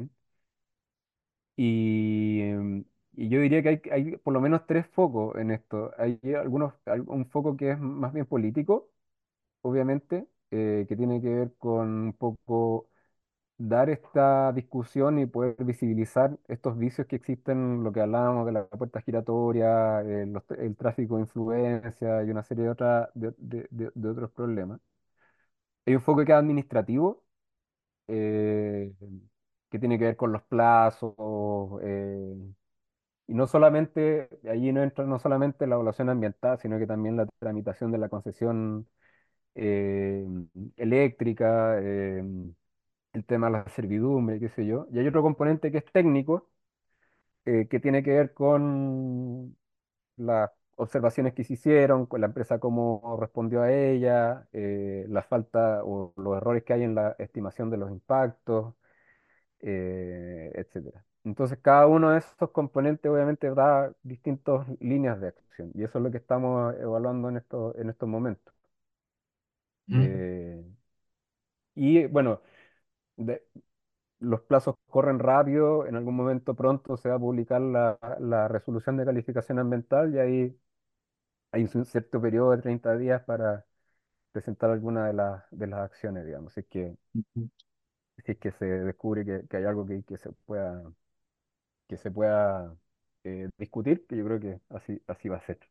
[SPEAKER 12] Y, em, y yo diría que hay, hay por lo menos tres focos en esto. Hay algunos, al- un foco que es más bien político, obviamente, eh, que tiene que ver con un poco dar esta discusión y poder visibilizar estos vicios que existen, lo que hablábamos de la puerta giratoria, eh, los- el tráfico de influencia y una serie de, otra- de, de- de- de otros problemas. Hay un foco que es administrativo, eh, que tiene que ver con los plazos, eh, y no solamente, allí no entra no solamente la evaluación ambiental, sino que también la tramitación de la concesión, eh, eléctrica, eh, el tema de la servidumbre, qué sé yo. Y hay otro componente que es técnico, eh, que tiene que ver con las observaciones que se hicieron, con la empresa cómo respondió a ella, eh, la falta o los errores que hay en la estimación de los impactos, eh, etcétera. Entonces, cada uno de estos componentes obviamente da distintas líneas de acción y eso es lo que estamos evaluando en estos, en estos momentos.
[SPEAKER 15] Mm,
[SPEAKER 12] Eh, y bueno, de- los plazos corren rápido, en algún momento pronto se va a publicar la, la resolución de calificación ambiental y ahí hay un cierto periodo de treinta días para presentar alguna de las, de las acciones, digamos, si es que,
[SPEAKER 15] ujú.
[SPEAKER 12] si es que se descubre que, que hay algo que, que se pueda que se pueda, eh, discutir, que yo creo que así, así va a ser.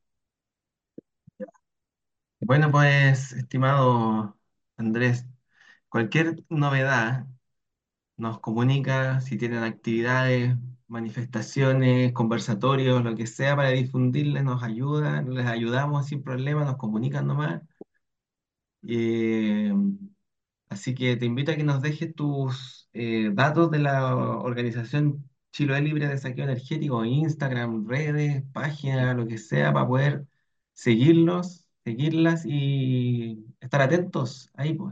[SPEAKER 15] Bueno, pues, estimado Andrés, cualquier novedad nos comunica si tienen actividades, manifestaciones, conversatorios, lo que sea para difundirles, nos ayuda, les ayudamos sin problema, nos comunican nomás. Eh, Así que te invito a que nos dejes tus eh, datos de la organización Chiloé Libre de Saqueo Energético, Instagram, redes, página, lo que sea, para poder seguirlos, seguirlas y estar atentos ahí, pues.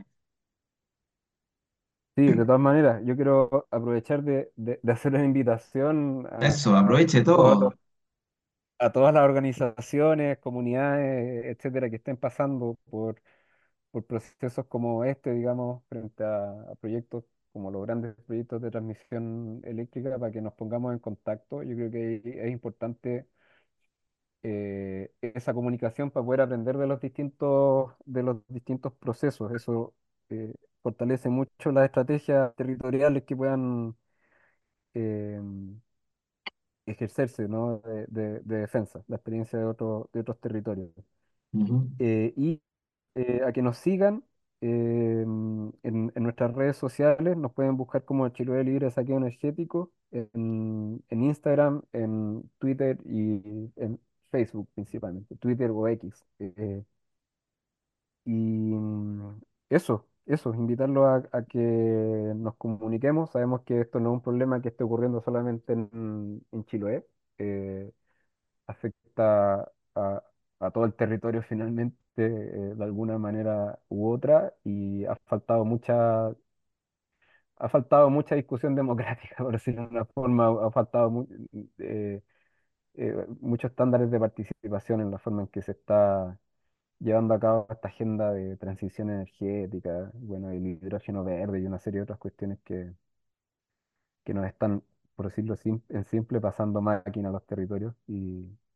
[SPEAKER 12] Sí, de todas maneras, yo quiero aprovechar de, de- de hacer una invitación a,
[SPEAKER 15] Eso,
[SPEAKER 12] a-
[SPEAKER 15] aproveche
[SPEAKER 12] a todos los-
[SPEAKER 15] todo.
[SPEAKER 12] a todas las organizaciones, comunidades, etcétera, que estén pasando por, por procesos como este, digamos, frente a, a proyectos como los grandes proyectos de transmisión eléctrica, para que nos pongamos en contacto. Yo creo que es importante, eh, esa comunicación para poder aprender de los distintos, de los distintos procesos. Eso, eh, fortalece mucho las estrategias territoriales que puedan, eh, ejercerse, ¿no? de, de- de defensa, la experiencia de, otro- de otros territorios.
[SPEAKER 15] Ujú.
[SPEAKER 12] Eh, y eh, a que nos sigan, eh, en, en nuestras redes sociales, nos pueden buscar como Chiloé Libre de Saqueo Energético, en, en Instagram, en Twitter y en Facebook principalmente, Twitter o X. eh, y mm, eso, eso, invitarlos a, a que nos comuniquemos. Sabemos que esto no es un problema que esté ocurriendo solamente en, en Chiloé, eh, afecta a, a todo el territorio finalmente, eh, de alguna manera u otra, y ha faltado mucha, ha faltado mucha discusión democrática, por decirlo de una forma, ha faltado mu- eh, eh, muchos estándares de participación en la forma en que se está llevando a cabo esta agenda de transición energética, bueno, el hidrógeno verde y una serie de otras cuestiones que, que nos están, por decirlo sim- en simple, pasando máquina a los territorios. Y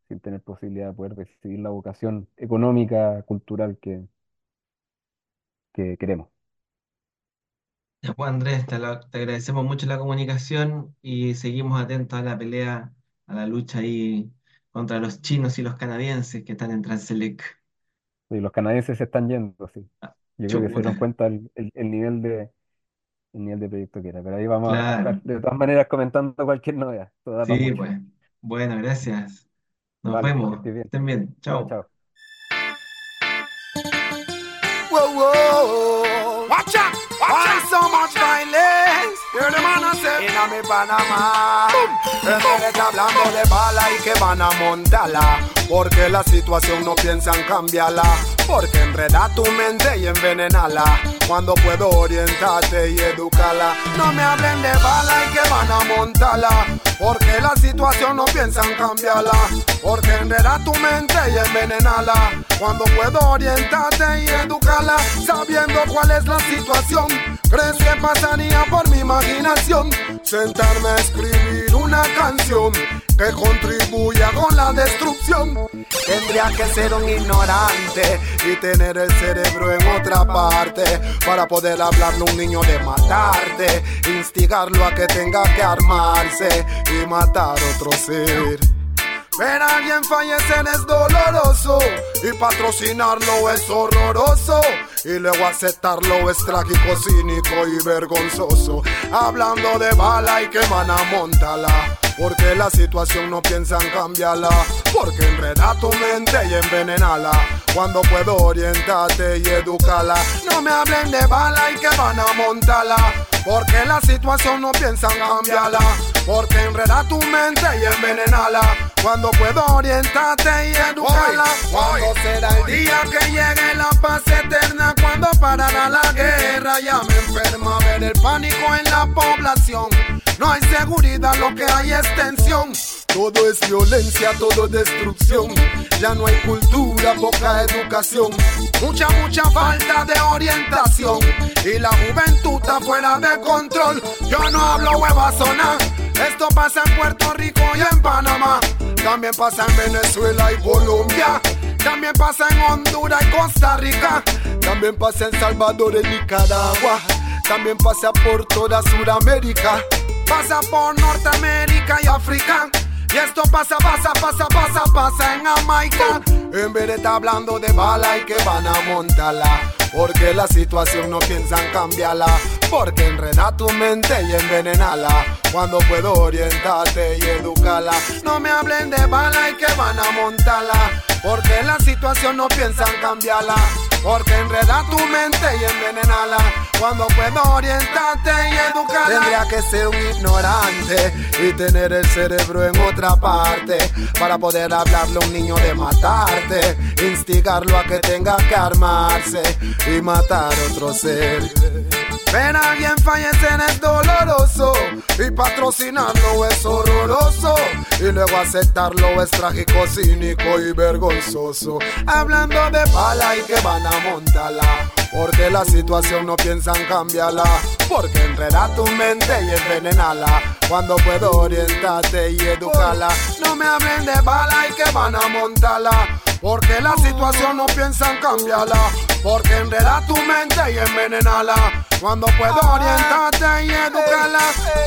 [SPEAKER 12] sin tener posibilidad de poder decidir la vocación económica, cultural que, que queremos.
[SPEAKER 15] Ya, pues Andrés, te, la- te agradecemos mucho la comunicación y seguimos atentos a la pelea, a la lucha ahí contra los chinos y los canadienses que están en Transelec.
[SPEAKER 12] Y los canadienses se están yendo, sí. Yo creo que se dieron
[SPEAKER 15] Chuta,
[SPEAKER 12] cuenta el, el- el nivel de, el nivel de proyecto que era. Pero ahí vamos a
[SPEAKER 15] claro.
[SPEAKER 12] estar de todas maneras comentando cualquier novedad. Todo da para
[SPEAKER 15] Sí,
[SPEAKER 12] mucho.
[SPEAKER 15] pues. Bueno, gracias. Nos
[SPEAKER 12] Vale, que
[SPEAKER 15] vemos.
[SPEAKER 12] estés bien.
[SPEAKER 15] Estén bien.
[SPEAKER 12] Chao,
[SPEAKER 15] Chao.
[SPEAKER 12] chao.
[SPEAKER 6] Whoa, whoa, watch out, why so much violence? Hear the man I say, in a mi Panamá. Él está hablando de bala y que van a montarla, porque la situación no piensan cambiarla, porque enreda tu mente y envenenala, cuando puedo orientarte y educarla. No me hablen de bala y que van a montarla, porque la situación no piensan cambiarla, porque enreda tu mente y envenenala, cuando puedo orientarte y educarla, sabiendo cuál es la situación. ¿Crees que pasaría por mi imaginación sentarme a escribir una canción que contribuya con la destrucción? Tendría que ser un ignorante y tener el cerebro en otra parte para poder hablarle a un niño de matarte, instigarlo a que tenga que armarse y matar otro ser. Ver a alguien fallecer es doloroso y patrocinarlo es horroroso, y luego aceptarlo es trágico, cínico y vergonzoso. Hablando de bala y que van a montarla, porque la situación no piensan cambiarla, porque enreda tu mente y envenenala, cuando puedo orientarte y educarla. No me hablen de bala y que van a montarla, porque la situación no piensan cambiarla, porque enreda tu mente y envenenala, cuando puedo orientarte y educarla. ¿Cuándo será el día que llegue la paz eterna? ¿Cuándo parará la guerra? Ya me enferma ver el pánico en la población. No hay seguridad, lo que hay es tensión. Todo es violencia, todo es destrucción. Ya no hay cultura, poca educación, mucha, mucha falta de orientación, y la juventud está fuera de control. Yo no hablo huevazona, esto pasa en Puerto Rico y en Panamá, también pasa en Venezuela y Colombia, también pasa en Honduras y Costa Rica, también pasa en Salvador y Nicaragua, también pasa por toda Sudamérica, pasa por Norteamérica y África. Y esto pasa, pasa, pasa, pasa, pasa en Jamaica. En vez de estar hablando de bala y que van a montarla, porque la situación no piensan cambiarla, porque enreda tu mente y envenenala, cuando puedo orientarte y educarla. No me hablen de bala y que van a montarla, porque la situación no piensan cambiarla, porque enreda tu mente y envenenala, cuando puedo orientarte y educarla. Tendría que ser un ignorante y tener el cerebro en otra parte para poder hablarle a un niño de matarte, instigarlo a que tenga que armarse y matar otro ser. Ver a alguien fallecer es doloroso y patrocinarlo es horroroso, y luego aceptarlo es trágico, cínico y vergonzoso. Hablando de bala y que van a montarla, porque la situación no piensan cambiarla, porque enreda tu mente y envenenala, cuando puedo orientarte y educarla. No me hablen de bala y que van a montarla, porque la situación no piensan cambiarla, porque enreda tu mente y envenenala, cuando puedo orientarte y educarla.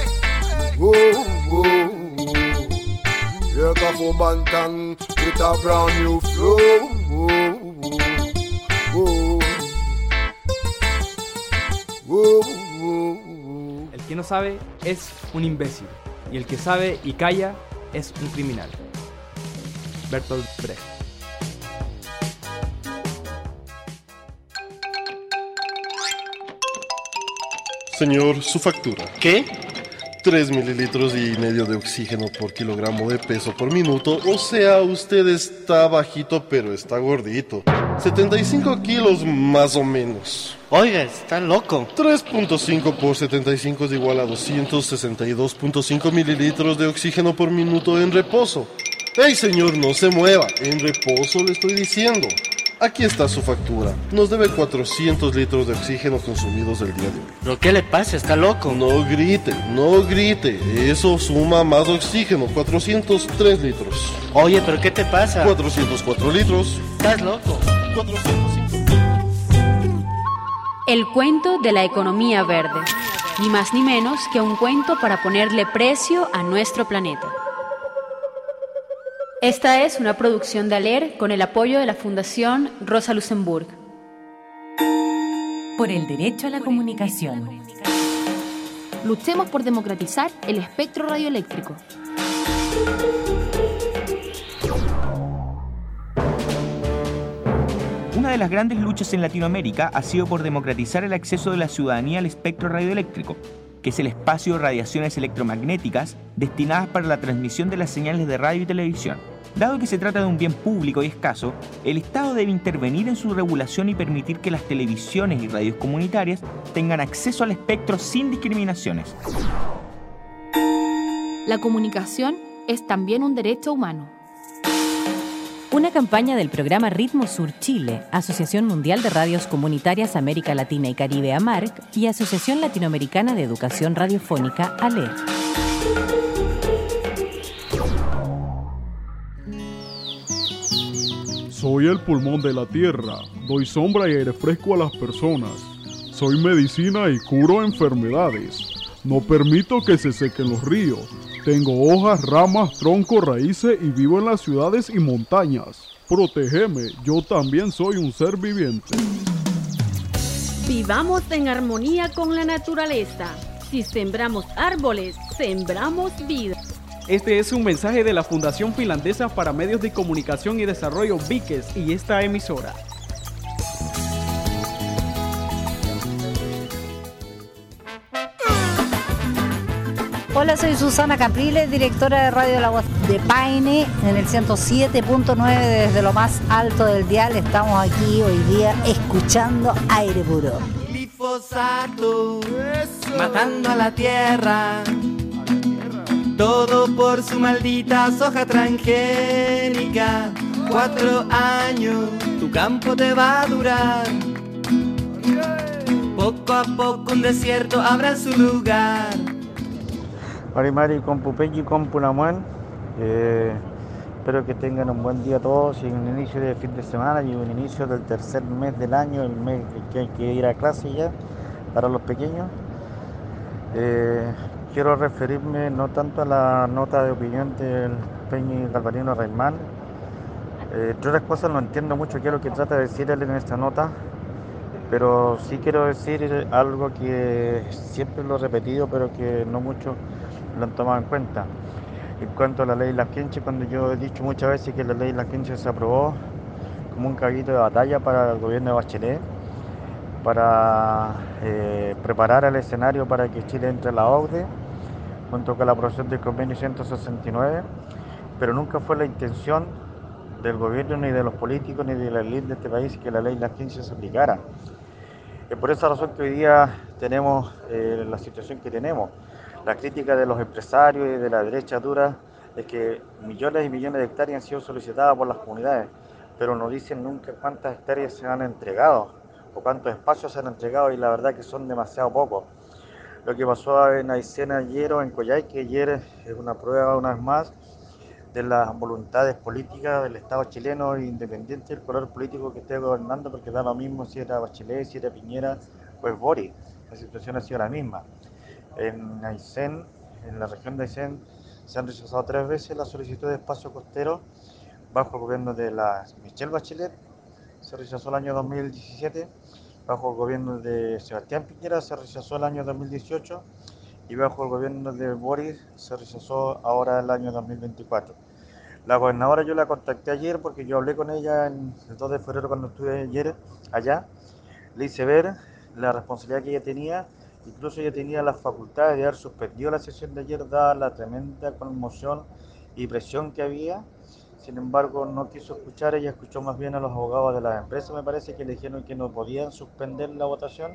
[SPEAKER 6] Uh, uh, uh. Here come Bantan with a brand new flow. Uh, uh, uh, uh.
[SPEAKER 16] El que no sabe es un imbécil, y el que sabe y calla es un criminal. Bertolt Brecht.
[SPEAKER 17] Señor, su factura.
[SPEAKER 18] ¿Qué?
[SPEAKER 17] Tres mililitros y medio de oxígeno por kilogramo de peso por minuto. O sea, usted está bajito, pero está gordito. setenta y cinco kilos más o menos.
[SPEAKER 18] Oiga, está loco.
[SPEAKER 17] tres punto cinco por setenta y cinco es igual a doscientos sesenta y dos punto cinco mililitros de oxígeno por minuto en reposo. ¡Ey, señor, no se mueva! En reposo le estoy diciendo. Aquí está su factura. Nos debe cuatrocientos litros de oxígeno consumidos el día de hoy.
[SPEAKER 18] ¿Pero qué le pasa? ¿Está loco?
[SPEAKER 17] No grite, no grite. Eso suma más oxígeno, cuatrocientos tres litros.
[SPEAKER 18] Oye, ¿pero qué te pasa?
[SPEAKER 17] cuatrocientos cuatro litros.
[SPEAKER 18] ¿Estás loco?
[SPEAKER 17] cuatrocientos cinco.
[SPEAKER 19] El cuento de la economía verde. Ni más ni menos que un cuento para ponerle precio a nuestro planeta. Esta es una producción de ALER con el apoyo de la Fundación Rosa Luxemburg.
[SPEAKER 20] Por el derecho a la comunicación.
[SPEAKER 21] Luchemos por democratizar el espectro radioeléctrico.
[SPEAKER 22] Una de las grandes luchas en Latinoamérica ha sido por democratizar el acceso de la ciudadanía al espectro radioeléctrico, que es el espacio de radiaciones electromagnéticas destinadas para la transmisión de las señales de radio y televisión. Dado que se trata de un bien público y escaso, el Estado debe intervenir en su regulación y permitir que las televisiones y radios comunitarias tengan acceso al espectro sin discriminaciones.
[SPEAKER 21] La comunicación es también un derecho humano.
[SPEAKER 20] Una campaña del programa Ritmo Sur Chile, Asociación Mundial de Radios Comunitarias América Latina y Caribe AMARC y Asociación Latinoamericana de Educación Radiofónica ALER.
[SPEAKER 23] Soy el pulmón de la tierra, doy sombra y aire fresco a las personas. Soy medicina y curo enfermedades. No permito que se sequen los ríos. Tengo hojas, ramas, troncos, raíces y vivo en las ciudades y montañas. Protégeme, yo también soy un ser viviente.
[SPEAKER 24] Vivamos en armonía con la naturaleza. Si sembramos árboles, sembramos vida.
[SPEAKER 16] Este es un mensaje de la Fundación Finlandesa para Medios de Comunicación y Desarrollo Vikes y esta emisora.
[SPEAKER 25] Hola, soy Susana Capriles, directora de Radio La Voz de Paine, en el ciento siete punto nueve desde lo más alto del dial. Estamos aquí hoy día escuchando Aire Puro.
[SPEAKER 26] Glifosato, matando a la tierra. Todo por su maldita soja transgénica. Cuatro años, tu campo te va a durar. Poco a poco un desierto habrá en su lugar.
[SPEAKER 27] Mari Mari, Compupequi, Compunamuan. Eh, espero que tengan un buen día todos y un inicio de fin de semana y un inicio del tercer mes del año, el mes que hay que ir a clase ya para los pequeños. Eh, quiero referirme no tanto a la nota de opinión del Peñi Galvarino Reimán. Eh, entre otras cosas no entiendo mucho qué es lo que trata de decir él en esta nota, pero sí quiero decir algo que siempre lo he repetido, pero que no mucho lo han tomado en cuenta. En cuanto a la ley Lasquenche, cuando yo he dicho muchas veces que la ley Lasquenche se aprobó como un caballito de batalla para el gobierno de Bachelet, para eh, preparar el escenario para que Chile entre a la O C D E, junto con la aprobación del convenio ciento sesenta y nueve, pero nunca fue la intención del gobierno, ni de los políticos, ni de la élite de este país que la ley Lasquenche se aplicara. Es por esa razón que hoy día tenemos eh, la situación que tenemos. La crítica de los empresarios y de la derecha dura es que millones y millones de hectáreas han sido solicitadas por las comunidades, pero no dicen nunca cuántas hectáreas se han entregado o cuántos espacios se han entregado, y la verdad que son demasiado pocos. Lo que pasó en Aysén ayer o en Coyhaique ayer es una prueba una vez más de las voluntades políticas del Estado chileno, independiente del color político que esté gobernando, porque da lo mismo si era Bachelet, si era Piñera o es Boric. La situación ha sido la misma. En Aysén, en la región de Aysén, se han rechazado tres veces la solicitud de espacio costero bajo el gobierno de la Michelle Bachelet, se rechazó el año dos mil diecisiete, bajo el gobierno de Sebastián Piñera se rechazó el año dos mil dieciocho y bajo el gobierno de Boric se rechazó ahora el año dos mil veinticuatro. La gobernadora yo la contacté ayer porque yo hablé con ella en el dos de febrero cuando estuve ayer allá, le hice ver la responsabilidad que ella tenía. Incluso ella tenía las facultades de haber suspendido la sesión de ayer, dada la tremenda conmoción y presión que había. Sin embargo, no quiso escuchar, ella escuchó más bien a los abogados de las empresas, me parece, que le dijeron que no podían suspender la votación.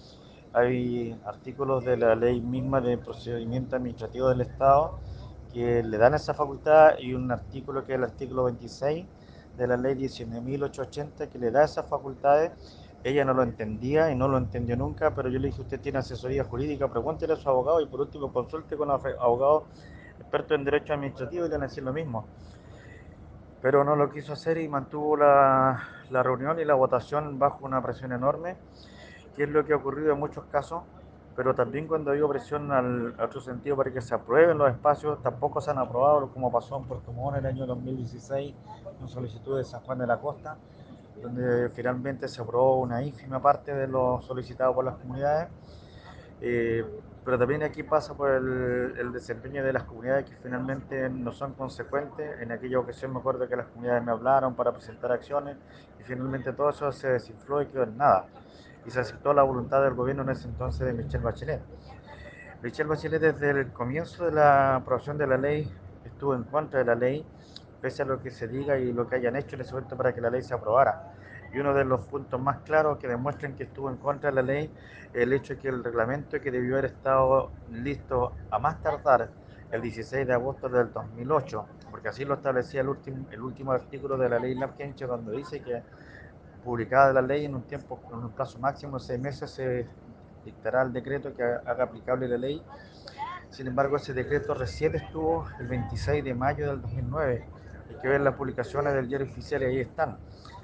[SPEAKER 27] Hay artículos de la ley misma de procedimiento administrativo del Estado que le dan esa facultad, y un artículo que es el artículo veintiséis de la ley diecinueve mil ochocientos ochenta que le da esas facultades. Ella no lo entendía y no lo entendió nunca, pero yo le dije, usted tiene asesoría jurídica, pregúntele a su abogado y por último consulte con abogados expertos en derecho administrativo y le van a decir lo mismo. Pero no lo quiso hacer y mantuvo la, la reunión y la votación bajo una presión enorme, que es lo que ha ocurrido en muchos casos, pero también cuando ha habido presión al, al otro sentido para que se aprueben los espacios, tampoco se han aprobado, como pasó en Puerto Montt en el año dos mil dieciséis, en solicitud de San Juan de la Costa, donde finalmente se aprobó una ínfima parte de lo solicitado por las comunidades. Eh, pero también aquí pasa por el, el desempeño de las comunidades que finalmente no son consecuentes. En aquella ocasión me acuerdo que las comunidades me hablaron para presentar acciones y finalmente todo eso se desinfló y quedó en nada. Y se aceptó la voluntad del gobierno en ese entonces de Michelle Bachelet. Michelle Bachelet desde el comienzo de la aprobación de la ley estuvo en contra de la ley, pese a lo que se diga y lo que hayan hecho en ese momento para que la ley se aprobara. Y uno de los puntos más claros que demuestran que estuvo en contra de la ley es el hecho de que el reglamento que debió haber estado listo a más tardar el dieciséis de agosto del dos mil ocho, porque así lo establecía el último, el último artículo de la ley Lapkenche, donde dice que publicada la ley en un tiempo, en un plazo máximo de seis meses se dictará el decreto que haga aplicable la ley. Sin embargo, ese decreto recién estuvo el veintiséis de mayo del dos mil nueve. Hay que ver las publicaciones del diario oficial y ahí están.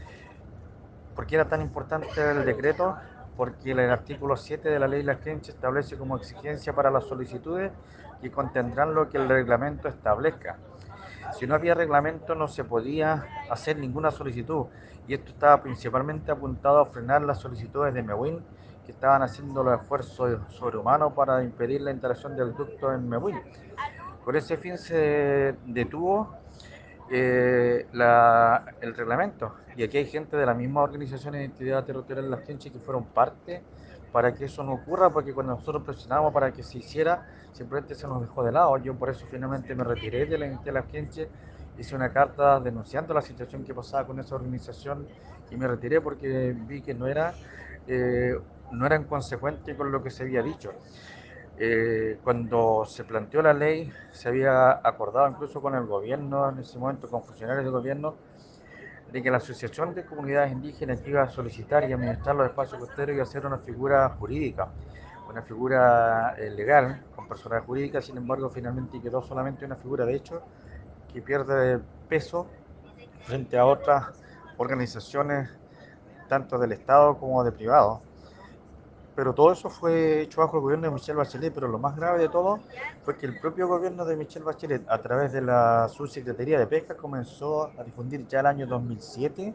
[SPEAKER 27] ¿Por qué era tan importante el decreto? Porque el artículo siete de la ley Lapkenche establece como exigencia para las solicitudes que contendrán lo que el reglamento establezca. Si no había reglamento no se podía hacer ninguna solicitud y esto estaba principalmente apuntado a frenar las solicitudes de Mewin, que estaban haciendo los esfuerzos sobrehumanos para impedir la instalación del ducto en Mewin. Por ese fin se detuvo eh, la, el reglamento y aquí hay gente de la misma organización de identidad territorial de Lapkenche que fueron parte para que eso no ocurra, porque cuando nosotros presionamos para que se hiciera, simplemente se nos dejó de lado. Yo por eso finalmente me retiré de la identidad Lapkenche, hice una carta denunciando la situación que pasaba con esa organización y me retiré porque vi que no era, eh, no eran consecuentes con lo que se había dicho. Eh, cuando se planteó la ley, se había acordado incluso con el gobierno, en ese momento con funcionarios del gobierno, de que la Asociación de Comunidades Indígenas que iba a solicitar y administrar los espacios costeros iba a ser una figura jurídica, una figura eh, legal, con personalidad jurídica. Sin embargo, finalmente quedó solamente una figura de hecho que pierde peso frente a otras organizaciones, tanto del Estado como de privado. Pero todo eso fue hecho bajo el gobierno de Michelle Bachelet, pero lo más grave de todo fue que el propio gobierno de Michelle Bachelet, a través de la Subsecretaría de Pesca, comenzó a difundir ya el año dos mil siete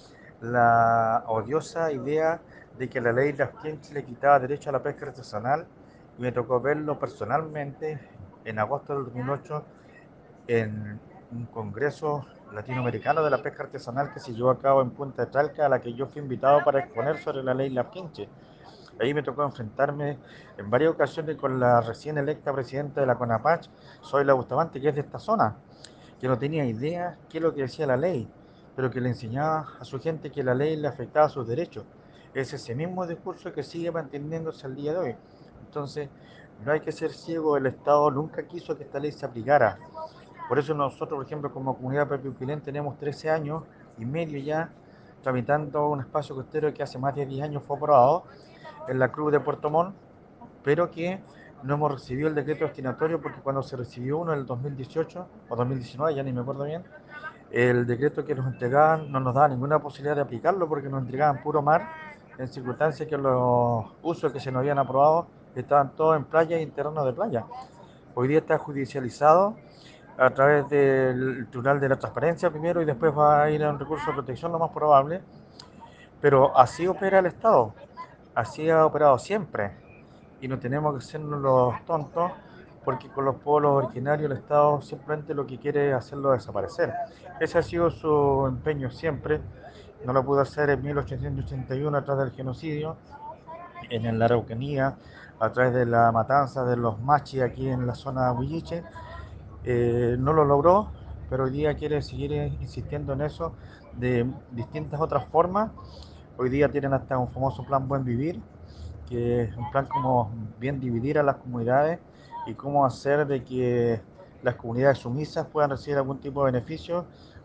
[SPEAKER 27] la odiosa idea de que la ley Lapkenche le quitaba derecho a la pesca artesanal, y me tocó verlo personalmente en agosto del dos mil ocho en un congreso latinoamericano de la pesca artesanal que se llevó a cabo en Punta de Talca, a la que yo fui invitado para exponer sobre la ley Lapkenche. Ahí me tocó enfrentarme en varias ocasiones con la recién electa presidenta de la CONAPACH, Zoila Bustamante, que es de esta zona, que no tenía idea qué es lo que decía la ley, pero que le enseñaba a su gente que la ley le afectaba a sus derechos. Es ese mismo discurso que sigue manteniéndose al día de hoy. Entonces, no hay que ser ciego, el Estado nunca quiso que esta ley se aplicara. Por eso nosotros, por ejemplo, como comunidad Pepiuquilén tenemos trece años y medio ya tramitando un espacio costero que hace más de diez años fue aprobado en la Cruz de Puerto Montt, pero que no hemos recibido el decreto destinatorio porque cuando se recibió uno en el dos mil dieciocho o dos mil diecinueve, ya ni me acuerdo bien, el decreto que nos entregaban no nos daba ninguna posibilidad de aplicarlo porque nos entregaban puro mar, en circunstancias que los usos que se nos habían aprobado estaban todos en playa y en terrenos de playa. Hoy día está judicializado a través del Tribunal de la Transparencia primero y después va a ir a un recurso de protección, lo más probable, pero así opera el Estado. Así ha operado siempre y no tenemos que sernos los tontos porque con los pueblos originarios el Estado simplemente lo que quiere es hacerlo desaparecer. Ese ha sido su empeño siempre. No lo pudo hacer en mil ochocientos ochenta y uno a través del genocidio, en la Araucanía, a través de la matanza de los machis aquí en la zona de Huilliche. Eh, no lo logró, pero hoy día quiere seguir insistiendo en eso de distintas otras formas. Hoy día tienen hasta un famoso plan Buen Vivir, que es un plan como bien dividir a las comunidades y cómo hacer de que las comunidades sumisas puedan recibir algún tipo de beneficio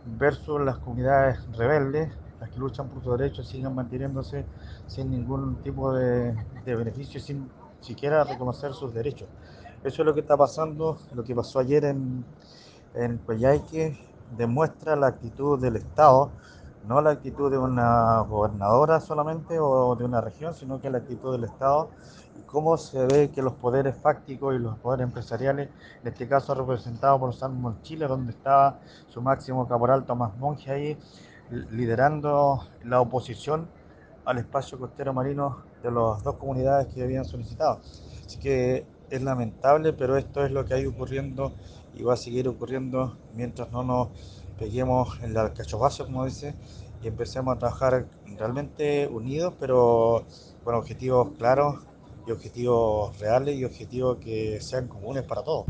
[SPEAKER 27] versus las comunidades rebeldes, las que luchan por sus derechos, sigan manteniéndose sin ningún tipo de, de beneficio, sin siquiera reconocer sus derechos. Eso es lo que está pasando, lo que pasó ayer en, en Coyhaique, demuestra la actitud del Estado, no la actitud de una gobernadora solamente o de una región, sino que la actitud del Estado y cómo se ve que los poderes fácticos y los poderes empresariales, en este caso representados por Salmon Chile, donde estaba su máximo caporal Tomás Monge ahí, liderando la oposición al espacio costero marino de las dos comunidades que habían solicitado. Así que es lamentable, pero esto es lo que ha ido ocurriendo y va a seguir ocurriendo mientras no nos peguemos en la cachofazo, como dice, y empecemos a trabajar realmente unidos, pero con objetivos claros y objetivos reales y objetivos que sean comunes para todos.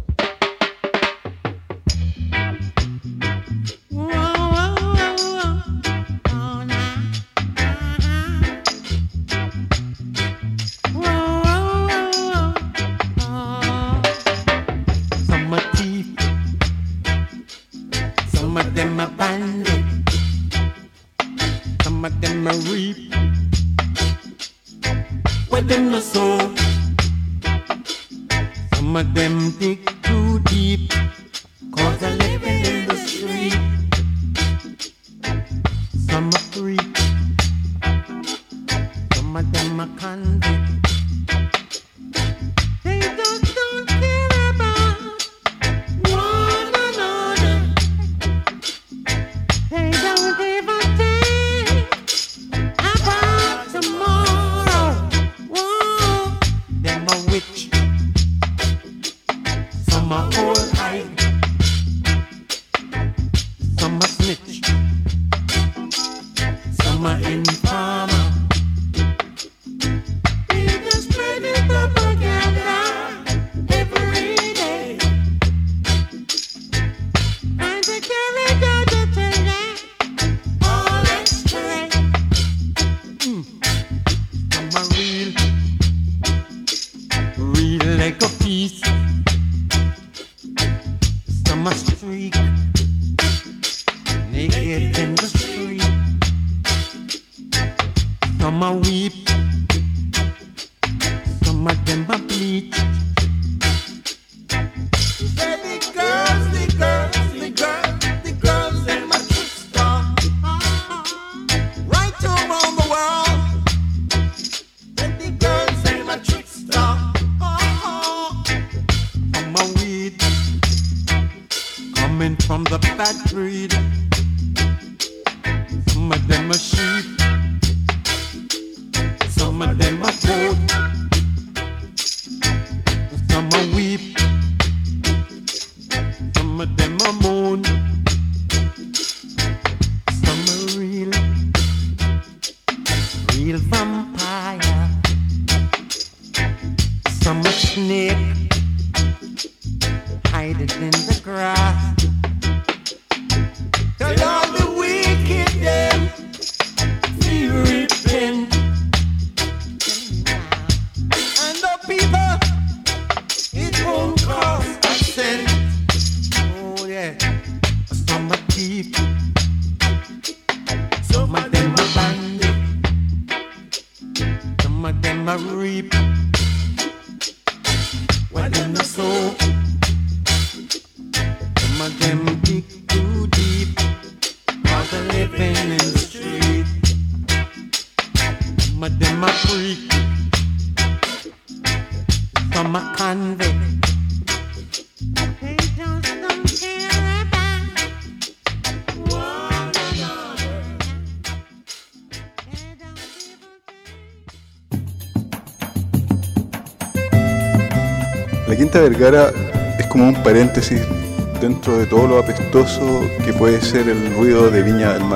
[SPEAKER 1] La Quinta Vergara es como un paréntesis dentro de todo lo apestoso que puede ser el ruido de Viña del Mar.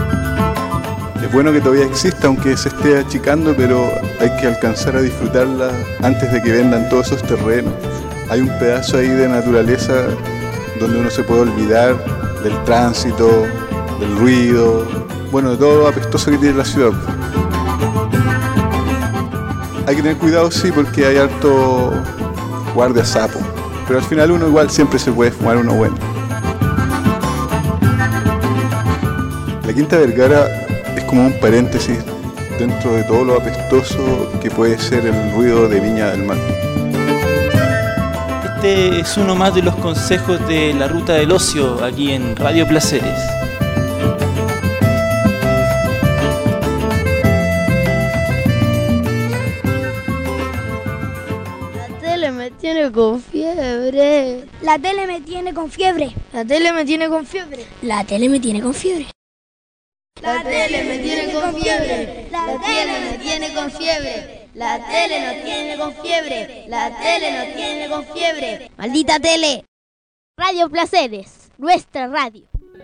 [SPEAKER 1] Es bueno que todavía exista, aunque se esté achicando, pero hay que alcanzar a disfrutarla antes de que vendan todos esos terrenos. Hay un pedazo ahí de naturaleza donde uno se puede olvidar del tránsito, del ruido, bueno, de todo lo apestoso que tiene la ciudad. Hay que tener cuidado, sí, porque hay harto guardia sapo, pero al final uno igual siempre se puede fumar uno bueno. Quinta Vergara es como un paréntesis dentro de todo lo apestoso que puede ser el ruido de Viña del Mar.
[SPEAKER 2] Este es uno más de los consejos de la Ruta del Ocio aquí en Radio Placeres.
[SPEAKER 3] La tele me tiene con fiebre. La tele me tiene con fiebre. La tele me tiene con fiebre. La tele me tiene con fiebre. La tele me tiene con fiebre. La tele me tiene con fiebre. La tele no tiene con fiebre. La tele no tiene con fiebre. Maldita tele. Radio Placeres, nuestra radio.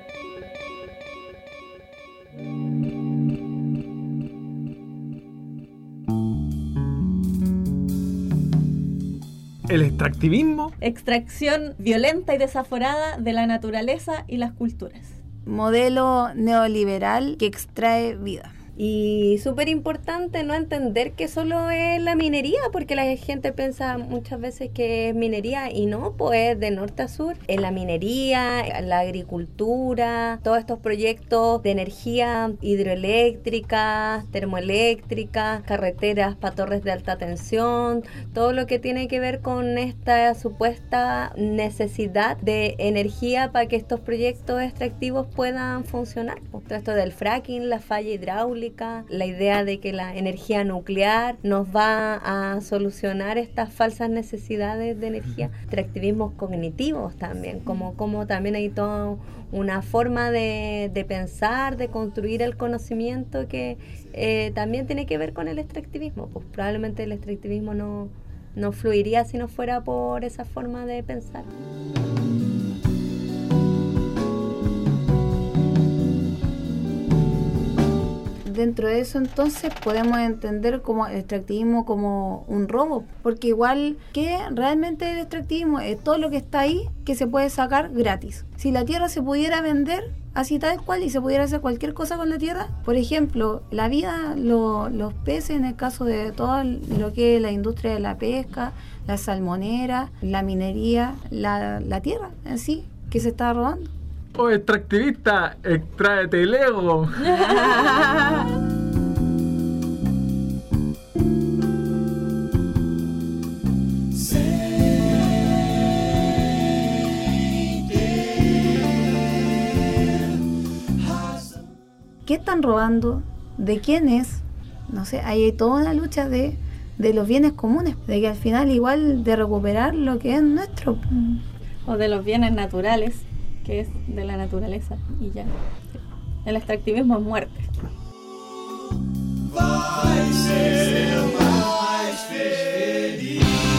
[SPEAKER 16] El extractivismo.
[SPEAKER 5] Extracción violenta y desaforada de la naturaleza y las culturas.
[SPEAKER 7] Modelo neoliberal que extrae vida.
[SPEAKER 8] Y súper importante no entender que solo es la minería, porque la gente piensa muchas veces que es minería y no, pues de norte a sur. En la minería, la agricultura, todos estos proyectos de energía hidroeléctrica, termoeléctrica, carreteras para torres de alta tensión, todo lo que tiene que ver con esta supuesta necesidad de energía para que estos proyectos extractivos puedan funcionar. Todo esto del fracking, la falla hidráulica, la idea de que la energía nuclear nos va a solucionar estas falsas necesidades de energía. Extractivismos cognitivos también, como, como también hay toda una forma de, de pensar, de construir el conocimiento que eh, también tiene que ver con el extractivismo. Pues probablemente el extractivismo no, no fluiría si no fuera por esa forma de pensar.
[SPEAKER 7] Dentro de eso entonces podemos entender como el extractivismo como un robo, porque igual que realmente el extractivismo es todo lo que está ahí que se puede sacar gratis. Si la tierra se pudiera vender así tal cual y se pudiera hacer cualquier cosa con la tierra, por ejemplo, la vida, lo, los peces, en el caso de todo lo que es la industria de la pesca, la salmonera, la minería, la, la tierra en sí, que se está robando.
[SPEAKER 16] Oh, extractivista, extráete el ego.
[SPEAKER 7] ¿Qué están robando? ¿De quién es? No sé, ahí hay toda una lucha de, de los bienes comunes, de que al final igual de recuperar lo que es nuestro.
[SPEAKER 5] O de los bienes naturales, que es de la naturaleza y ya. El extractivismo es muerte.
[SPEAKER 4] Vai ser mais feliz.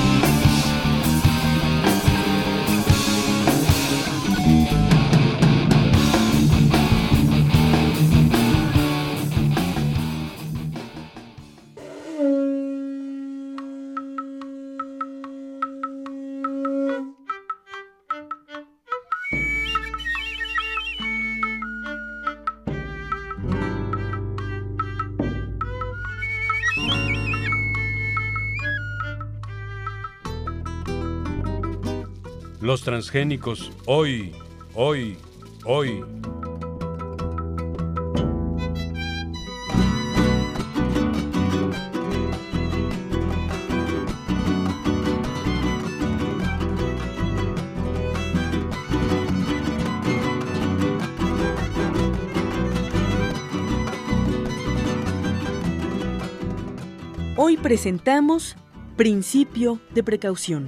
[SPEAKER 9] Los transgénicos hoy, hoy, hoy.
[SPEAKER 11] Hoy presentamos Principio de Precaución.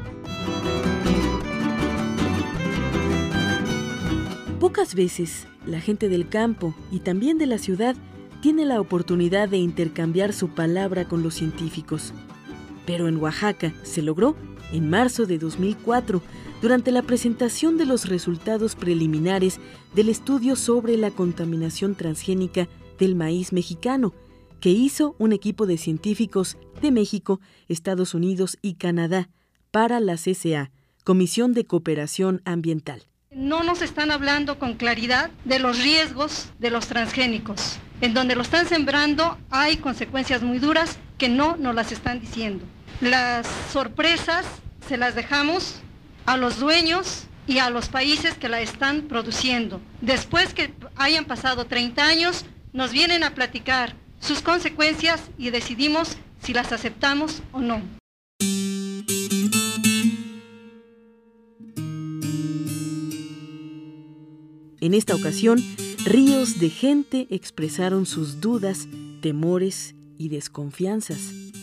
[SPEAKER 11] Pocas veces la gente del campo y también de la ciudad tiene la oportunidad de intercambiar su palabra con los científicos. Pero en Oaxaca se logró en marzo de dos mil cuatro, durante la presentación de los resultados preliminares del estudio sobre la contaminación transgénica del maíz mexicano, que hizo un equipo de científicos de México, Estados Unidos y Canadá para la C C A, Comisión de Cooperación Ambiental.
[SPEAKER 28] No nos están hablando con claridad de los riesgos de los transgénicos. En donde lo están sembrando hay consecuencias muy duras que no nos las están diciendo. Las sorpresas se las dejamos a los dueños y a los países que la están produciendo. Después que hayan pasado treinta años, nos vienen a platicar sus consecuencias y decidimos si las aceptamos o no.
[SPEAKER 11] En esta ocasión, ríos de gente expresaron sus dudas, temores y desconfianzas.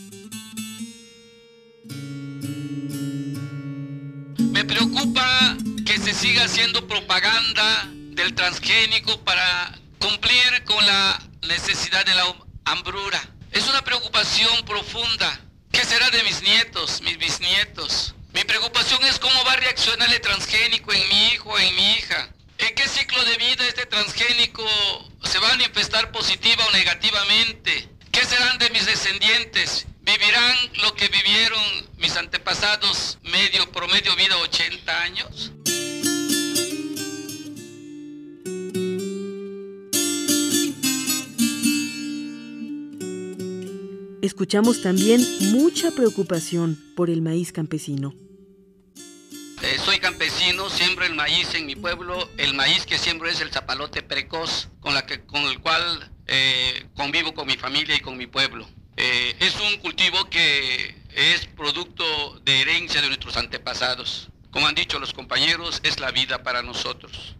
[SPEAKER 6] Me preocupa que se siga haciendo propaganda del transgénico para cumplir con la necesidad de la hambruna. Es una preocupación profunda. ¿Qué será de mis nietos, mis bisnietos? Mi preocupación es cómo va a reaccionar el transgénico en mi hijo, en mi hija. ¿En qué ciclo de vida este transgénico se va a manifestar positiva o negativamente? ¿Qué serán de mis descendientes? ¿Vivirán lo que vivieron mis antepasados, medio promedio vida ochenta años?
[SPEAKER 11] Escuchamos también mucha preocupación por el maíz campesino.
[SPEAKER 6] Eh, soy campesino, siembro el maíz en mi pueblo. El maíz que siembro es el zapalote precoz, con, la que, con el cual eh, convivo con mi familia y con mi pueblo. Eh, es un cultivo que es producto de herencia de nuestros antepasados. Como han dicho los compañeros, es la vida para nosotros.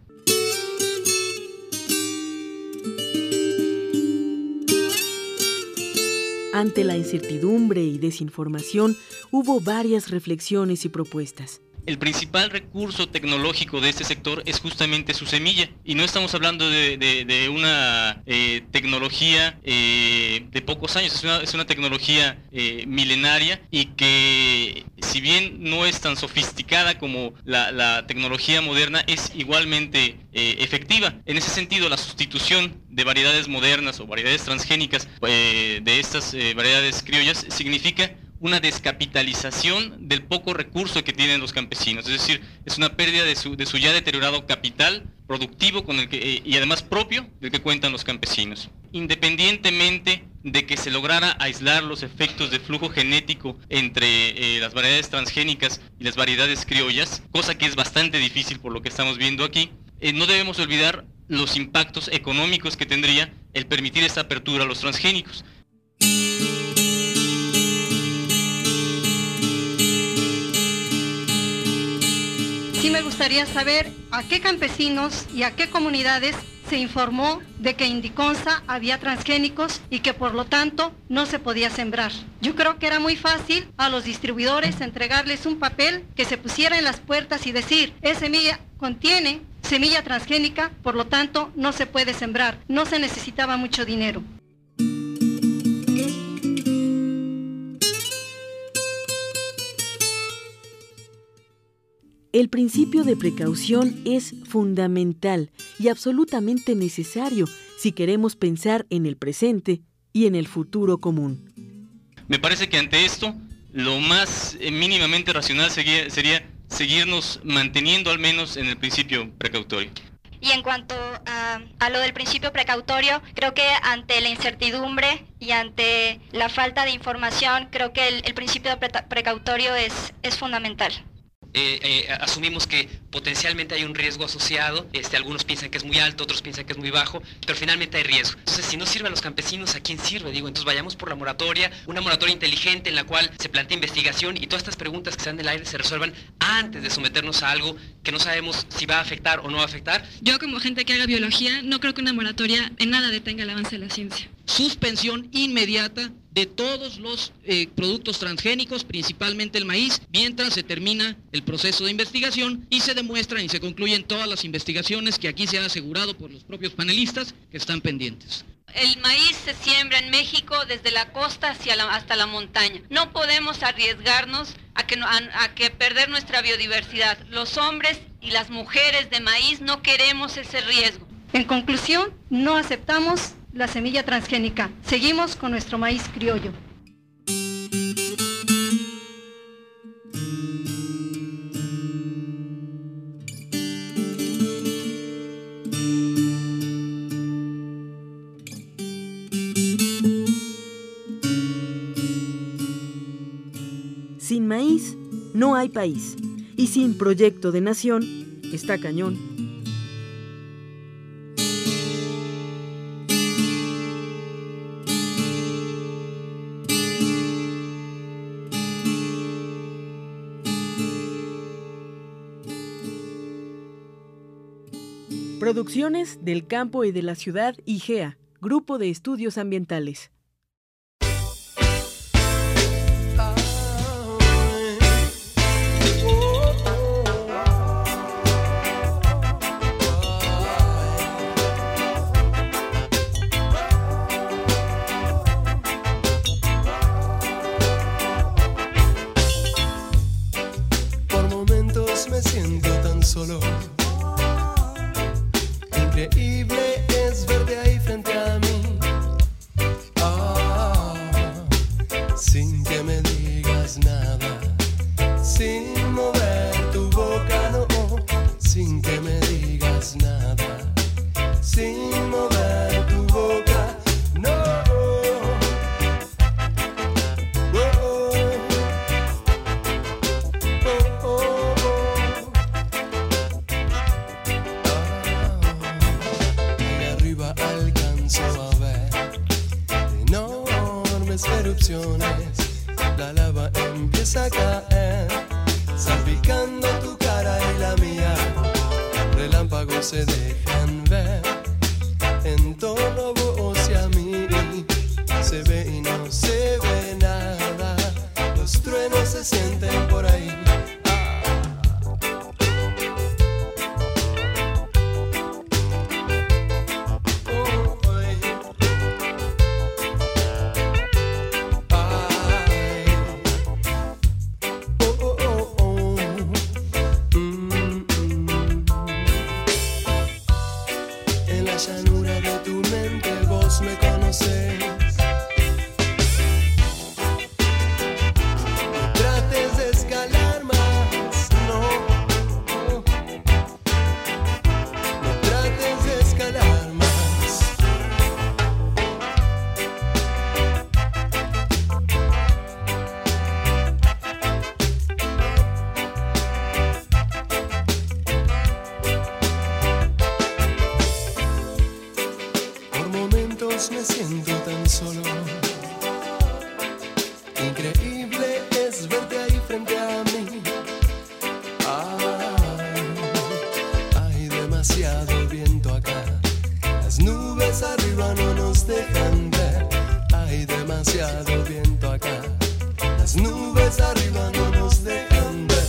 [SPEAKER 11] Ante la incertidumbre y desinformación, hubo varias reflexiones y propuestas.
[SPEAKER 2] El principal recurso tecnológico de este sector es justamente su semilla, y no estamos hablando de, de, de una eh, tecnología eh, de pocos años, es una, es una tecnología eh, milenaria, y que si bien no es tan sofisticada como la, la tecnología moderna, es igualmente eh, efectiva. En ese sentido, la sustitución de variedades modernas o variedades transgénicas eh, de estas eh, variedades criollas significa una descapitalización del poco recurso que tienen los campesinos, es decir, es una pérdida de su, de su ya deteriorado capital productivo con el que, eh, y además propio del que cuentan los campesinos. Independientemente de que se lograra aislar los efectos de flujo genético entre eh, las variedades transgénicas y las variedades criollas, cosa que es bastante difícil por lo que estamos viendo aquí, eh, no debemos olvidar los impactos económicos que tendría el permitir esta apertura a los transgénicos.
[SPEAKER 28] Sí me gustaría saber a qué campesinos y a qué comunidades se informó de que en Indiconsa había transgénicos y que por lo tanto no se podía sembrar. Yo creo que era muy fácil a los distribuidores entregarles un papel que se pusiera en las puertas y decir, esa semilla contiene semilla transgénica, por lo tanto no se puede sembrar. No se necesitaba mucho dinero.
[SPEAKER 11] El principio de precaución es fundamental y absolutamente necesario si queremos pensar en el presente y en el futuro común.
[SPEAKER 2] Me parece que ante esto, lo más eh, mínimamente racional sería, sería seguirnos manteniendo al menos en el principio precautorio.
[SPEAKER 10] Y en cuanto a, a lo del principio precautorio, creo que ante la incertidumbre y ante la falta de información, creo que el, el principio de pre precautorio es, es fundamental.
[SPEAKER 12] Eh, eh, asumimos que potencialmente hay un riesgo asociado, este, algunos piensan que es muy alto, otros piensan que es muy bajo, pero finalmente hay riesgo. Entonces, si no sirve a los campesinos, ¿a quién sirve? Digo, entonces vayamos por la moratoria, una moratoria inteligente en la cual se plantea investigación y todas estas preguntas que están en el aire se resuelvan antes de someternos a algo que no sabemos si va a afectar o no va a afectar.
[SPEAKER 13] Yo, como gente que haga biología, no creo que una moratoria en nada detenga el avance de la ciencia.
[SPEAKER 14] Suspensión inmediata de todos los eh, productos transgénicos, principalmente el maíz, mientras se termina el proceso de investigación y se demuestran y se concluyen todas las investigaciones que aquí se han asegurado por los propios panelistas que están pendientes.
[SPEAKER 15] El maíz se siembra en México desde la costa hacia la, hasta la montaña. No podemos arriesgarnos a que, a, a que perder nuestra biodiversidad. Los hombres y las mujeres de maíz no queremos ese riesgo.
[SPEAKER 28] En conclusión, no aceptamos la semilla transgénica. Seguimos con nuestro maíz criollo.
[SPEAKER 11] Sin maíz no hay país, y sin proyecto de nación está cañón. Producciones del campo y de la ciudad I G E A, Grupo de Estudios Ambientales.
[SPEAKER 17] Por momentos me siento tan solo. Increíble es verte ahí frente a mí, ah, sin que me digas nada, sin mover tu boca, no, sin que me digas nada, sin mover tu boca, no. Erupciones, la lava empieza a caer, salpicando tu cara y la mía. Relámpagos se dejan ver en torno a vos y a mí. Se ve y no se ve nada, los truenos se sienten por ahí. Me siento tan solo. Increíble es verte ahí frente a mí. Ay, hay demasiado viento acá. Las nubes arriba no nos dejan ver. Hay demasiado viento acá. Las nubes arriba no nos dejan ver.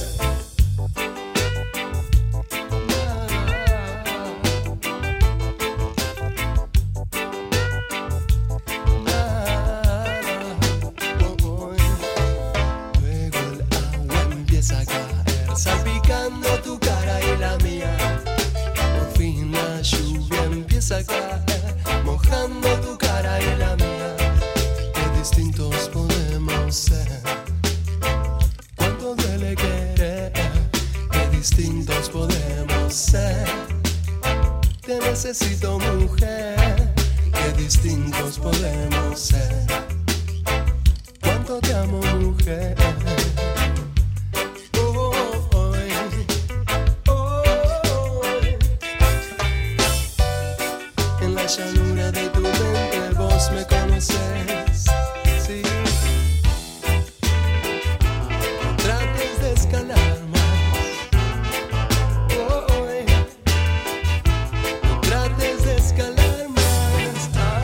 [SPEAKER 17] Salpicando tu cara y la mía. Por fin la lluvia empieza a caer, mojando tu cara y la mía. Qué distintos podemos ser. Cuánto duele querer. Qué distintos podemos ser. Te necesito, mujer. Qué distintos podemos ser. Cuánto te amo, mujer. La llanura de tu mente, vos me conoces, sí. No trates de escalar más, oh, oh, eh. No trates de escalar más, ah.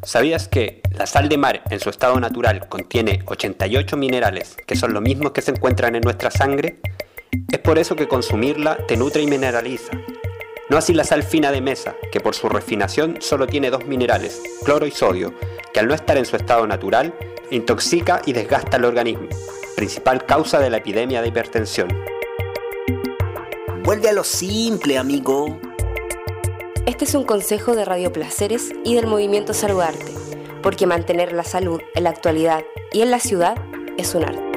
[SPEAKER 18] ¿Sabías que la sal de mar en su estado natural contiene ochenta y ocho minerales que son los mismos que se encuentran en nuestra sangre? Es por eso que consumirla te nutre y mineraliza. No así la sal fina de mesa, que por su refinación solo tiene dos minerales, cloro y sodio, que al no estar en su estado natural, intoxica y desgasta el organismo, principal causa de la epidemia de hipertensión.
[SPEAKER 19] Vuelve a lo simple, amigo.
[SPEAKER 20] Este es un consejo de Radio Placeres y del Movimiento Saludarte, porque mantener la salud en la actualidad y en la ciudad es un arte.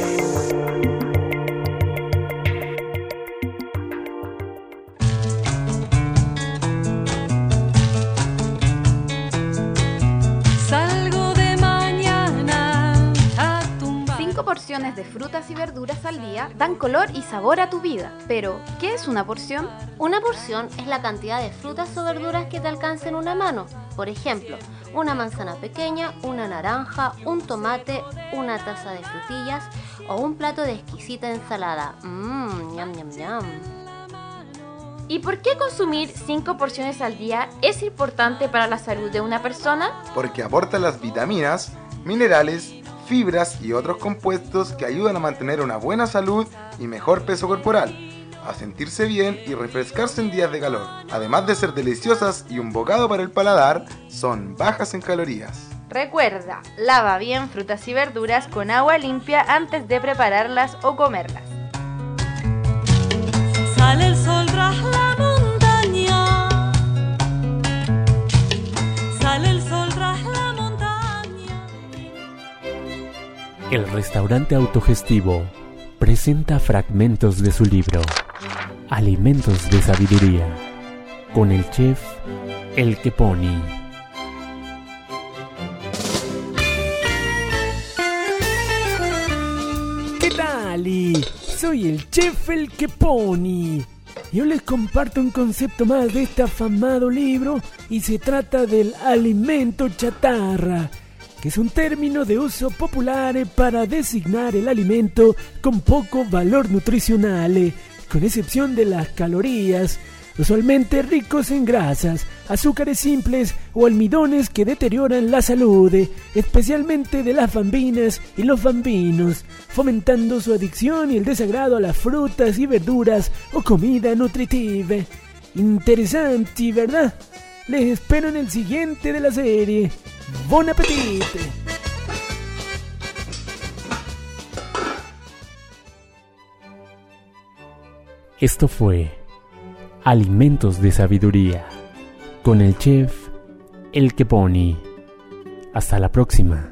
[SPEAKER 21] Salgo de mañana a tumbar. Cinco porciones de frutas y verduras al día dan color y sabor a tu vida. Pero, ¿qué es una porción?
[SPEAKER 22] Una porción es la cantidad de frutas o verduras que te alcance en una mano. Por ejemplo, una manzana pequeña, una naranja, un tomate, una taza de frutillas o un plato de exquisita ensalada. Mmm, ñam, ñam, ñam.
[SPEAKER 21] ¿Y por qué consumir cinco porciones al día es importante para la salud de una persona?
[SPEAKER 23] Porque aporta las vitaminas, minerales, fibras y otros compuestos que ayudan a mantener una buena salud y mejor peso corporal, a sentirse bien y refrescarse en días de calor. Además de ser deliciosas y un bocado para el paladar, son bajas en calorías.
[SPEAKER 21] Recuerda, lava bien frutas y verduras con agua limpia antes de prepararlas o comerlas. Sale el sol tras la montaña. Sale el sol tras la montaña.
[SPEAKER 24] El restaurante autogestivo presenta fragmentos de su libro Alimentos de Sabiduría, con el chef El Queponi.
[SPEAKER 25] ¿Qué tal? Soy el chef El Queponi. Yo les comparto un concepto más de este afamado libro y se trata del alimento chatarra, que es un término de uso popular para designar el alimento con poco valor nutricional, con excepción de las calorías, usualmente ricos en grasas, azúcares simples o almidones que deterioran la salud, especialmente de las bambinas y los bambinos, fomentando su adicción y el desagrado a las frutas y verduras o comida nutritiva. Interesante, ¿verdad? Les espero en el siguiente de la serie. ¡Bon apetito!
[SPEAKER 24] Esto fue Alimentos de Sabiduría, con el chef El Queponi. Hasta la próxima.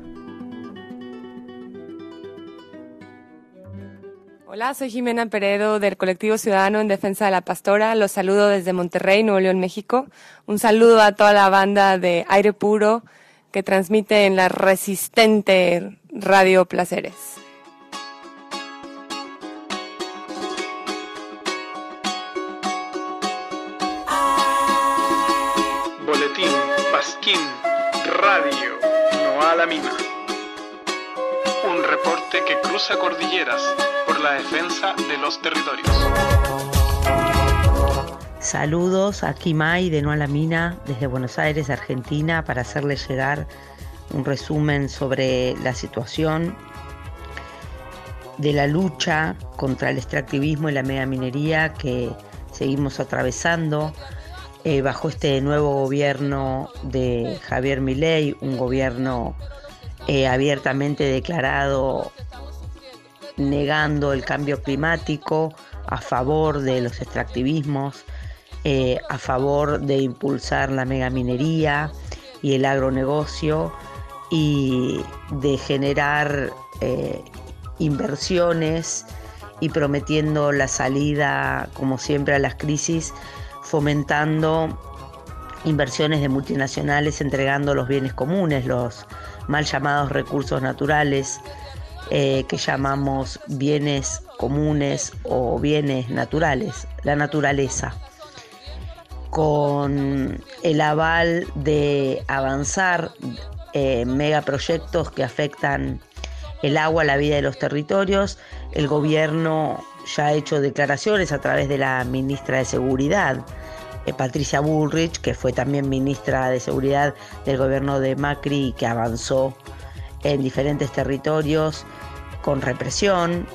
[SPEAKER 29] Hola, soy Jimena Peredo del Colectivo Ciudadano en Defensa de la Pastora. Los saludo desde Monterrey, Nuevo León, México. Un saludo a toda la banda de Aire Puro que transmite en la resistente Radio Placeres.
[SPEAKER 30] Boletín, Pasquín, Radio, no a la mina. Un reporte que cruza cordilleras por la defensa de los territorios.
[SPEAKER 31] Saludos, aquí Mai de No a la Mina, desde Buenos Aires, Argentina, para hacerles llegar un resumen sobre la situación de la lucha contra el extractivismo y la megaminería que seguimos atravesando eh, bajo este nuevo gobierno de Javier Milei, un gobierno eh, abiertamente declarado negando el cambio climático, a favor de los extractivismos, eh, a favor de impulsar la megaminería y el agronegocio y de generar eh, inversiones y prometiendo la salida, como siempre, a las crisis, fomentando inversiones de multinacionales, entregando los bienes comunes, los mal llamados recursos naturales, eh, que llamamos bienes comunes o bienes naturales, la naturaleza, con el aval de avanzar eh, megaproyectos que afectan el agua, la vida de los territorios. El gobierno ya ha hecho declaraciones a través de la ministra de Seguridad eh, Patricia Bullrich, que fue también ministra de Seguridad del gobierno de Macri y que avanzó en diferentes territorios con represión.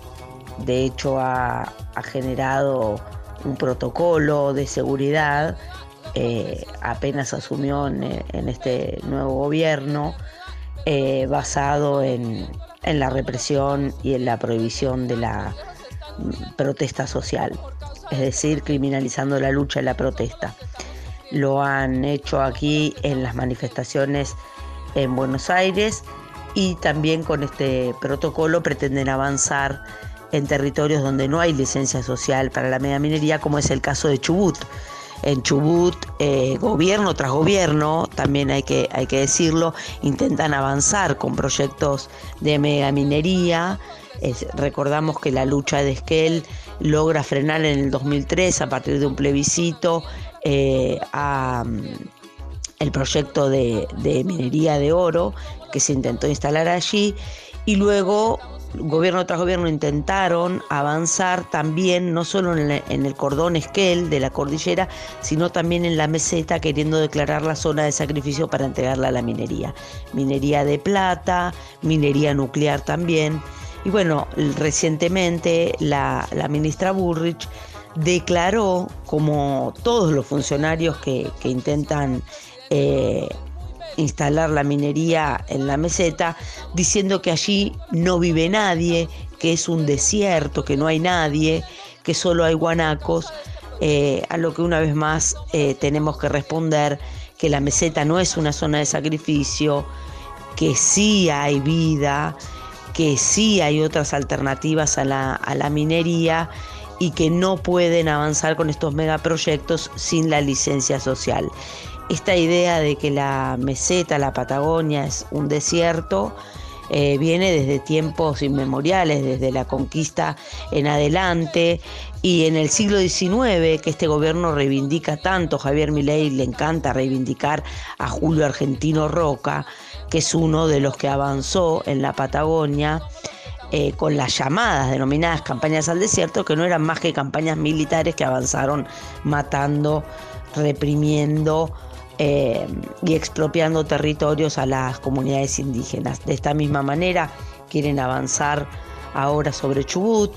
[SPEAKER 31] De hecho, ha, ha generado un protocolo de seguridad, eh, apenas asumió en, en este nuevo gobierno, eh, basado en, en la represión y en la prohibición de la protesta social, es decir, criminalizando la lucha y la protesta. Lo han hecho aquí en las manifestaciones en Buenos Aires y también con este protocolo pretenden avanzar en territorios donde no hay licencia social para la megaminería, como es el caso de Chubut. En Chubut, eh, gobierno tras gobierno, también hay que, hay que decirlo, intentan avanzar con proyectos de megaminería. Es, recordamos que la lucha de Esquel logra frenar en el dos mil tres, a partir de un plebiscito, eh, a, el proyecto de, de minería de oro que se intentó instalar allí, y luego gobierno tras gobierno intentaron avanzar también no solo en, la, en el cordón Esquel de la cordillera, sino también en la meseta, queriendo declarar la zona de sacrificio para entregarla a la minería. Minería de plata, minería nuclear también. Y bueno, recientemente la, la ministra Bullrich declaró, como todos los funcionarios que, que intentan eh, instalar la minería en la meseta, diciendo que allí no vive nadie, que es un desierto, que no hay nadie, que solo hay guanacos, eh, a lo que una vez más eh, tenemos que responder que la meseta no es una zona de sacrificio, que sí hay vida, que sí hay otras alternativas a la, a la minería y que no pueden avanzar con estos megaproyectos sin la licencia social. Esta idea de que la meseta, la Patagonia, es un desierto, eh, viene desde tiempos inmemoriales, desde la conquista en adelante, y en el siglo diecinueve, que este gobierno reivindica tanto. Javier Milei le encanta reivindicar a Julio Argentino Roca, que es uno de los que avanzó en la Patagonia eh, con las llamadas, denominadas campañas al desierto, que no eran más que campañas militares que avanzaron matando, reprimiendo eh, y expropiando territorios a las comunidades indígenas. De esta misma manera quieren avanzar ahora sobre Chubut,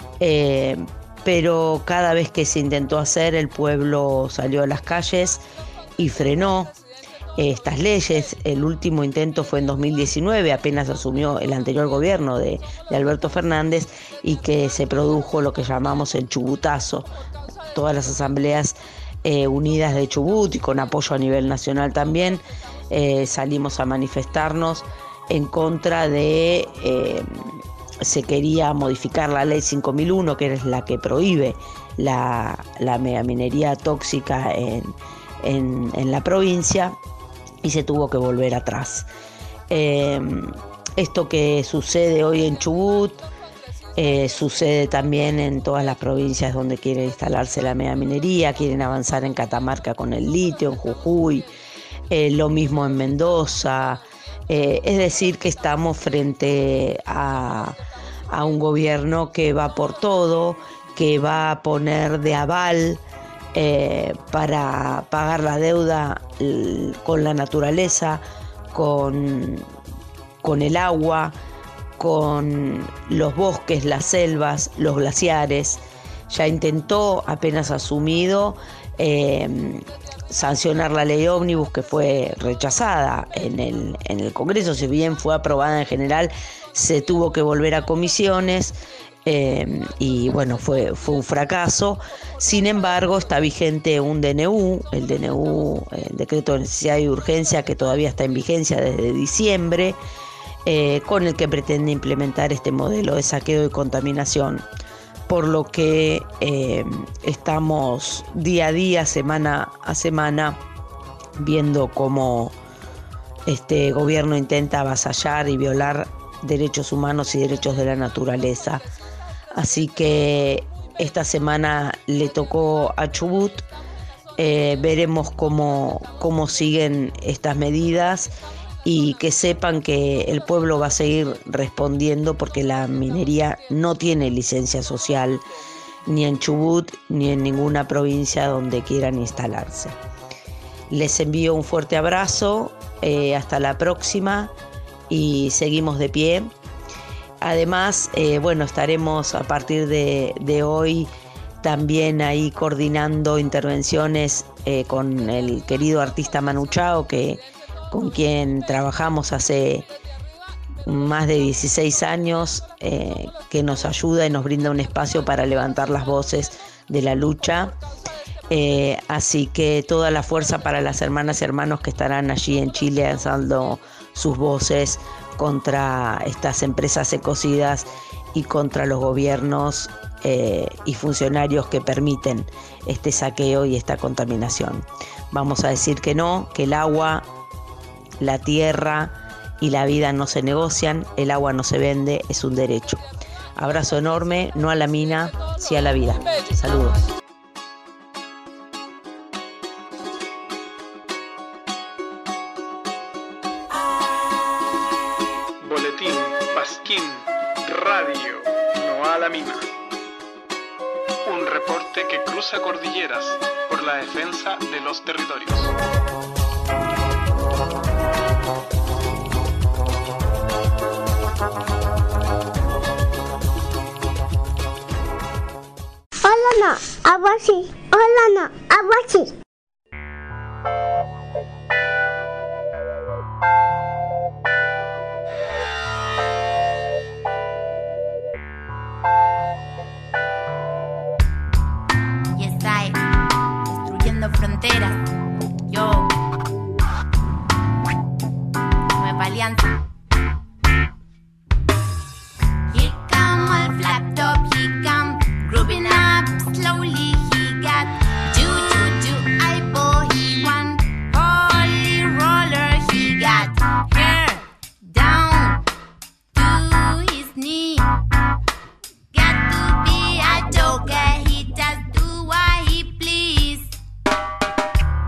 [SPEAKER 31] eh, pero cada vez que se intentó hacer, el pueblo salió a las calles y frenó estas leyes. El último intento fue en dos mil diecinueve, apenas asumió el anterior gobierno de, de Alberto Fernández, y que se produjo lo que llamamos el chubutazo. Todas las asambleas eh, unidas de Chubut, y con apoyo a nivel nacional también, eh, salimos a manifestarnos en contra de... Eh, se quería modificar la ley cinco mil uno, que es la que prohíbe la, la megaminería tóxica en, en, en la provincia, y se tuvo que volver atrás. Eh, esto que sucede hoy en Chubut eh, sucede también en todas las provincias donde quiere instalarse la megaminería. Quieren avanzar en Catamarca con el litio, en Jujuy, eh, lo mismo en Mendoza. Eh, es decir, que estamos frente a, a un gobierno que va por todo, que va a poner de aval eh, para pagar la deuda l- con la naturaleza, con, con el agua, con los bosques, las selvas, los glaciares. Ya intentó, apenas asumido, eh, sancionar la ley ómnibus, que fue rechazada en el, en el Congreso. Si bien fue aprobada en general, se tuvo que volver a comisiones, eh, y bueno, fue, fue un fracaso. Sin embargo, está vigente un D N U, el D N U, el decreto de necesidad y urgencia, que todavía está en vigencia desde diciembre, eh, con el que pretende implementar este modelo de saqueo y contaminación. Por lo que eh, estamos día a día, semana a semana, viendo cómo este gobierno intenta avasallar y violar derechos humanos y derechos de la naturaleza. Así que esta semana le tocó a Chubut. Eh, veremos cómo, cómo siguen estas medidas, y que sepan que el pueblo va a seguir respondiendo, porque la minería no tiene licencia social, ni en Chubut, ni en ninguna provincia donde quieran instalarse. Les envío un fuerte abrazo, eh, hasta la próxima y seguimos de pie. Además, eh, bueno, estaremos a partir de, de hoy también ahí coordinando intervenciones eh, con el querido artista Manu Chao, que, con quien trabajamos hace más de dieciséis años, eh, que nos ayuda y nos brinda un espacio para levantar las voces de la lucha. Eh, así que toda la fuerza para las hermanas y hermanos que estarán allí en Chile alzando sus voces contra estas empresas ecocidas y contra los gobiernos eh, y funcionarios que permiten este saqueo y esta contaminación. Vamos a decir que no, que el agua, la tierra y la vida no se negocian, el agua no se vende, es un derecho. Abrazo enorme, no a la mina, sí a la vida. Saludos.
[SPEAKER 30] Boletín Pasquín Radio, no a la mina. Un reporte que cruza cordilleras por la defensa de los territorios.
[SPEAKER 1] Hola no, algo así. Hola no, algo así.
[SPEAKER 3] Yes, I, destruyendo fronteras. Yo, Nueva Alianza. Here come all flat top, he come grouping up slowly. He got do do do eyeball. He one holy roller. He got hair down to his knee. Got to be a joker. He just do what he please.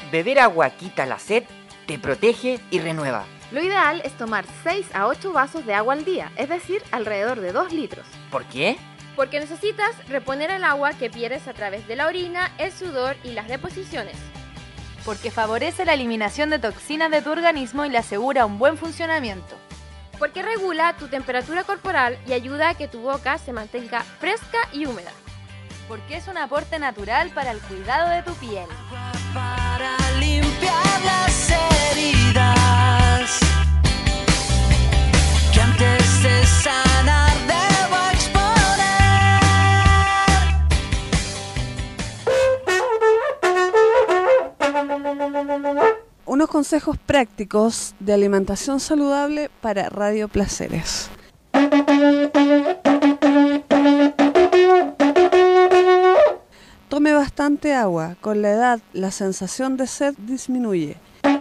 [SPEAKER 2] Beber agua quita la sed, te protege y renueva.
[SPEAKER 21] Lo ideal es tomar seis a ocho vasos de agua al día, es decir, alrededor de dos litros.
[SPEAKER 2] ¿Por qué?
[SPEAKER 21] Porque necesitas reponer el agua que pierdes a través de la orina, el sudor y las deposiciones.
[SPEAKER 22] Porque favorece la eliminación de toxinas de tu organismo y le asegura un buen funcionamiento.
[SPEAKER 21] Porque regula tu temperatura corporal y ayuda a que tu boca se mantenga fresca y húmeda.
[SPEAKER 22] Porque es un aporte natural para el cuidado de tu piel.
[SPEAKER 4] Para limpiar las heridas que antes de sanar debo
[SPEAKER 5] exponer. Unos consejos prácticos de alimentación saludable para Radio Placeres. Tome bastante agua. Con la edad, la sensación de sed disminuye.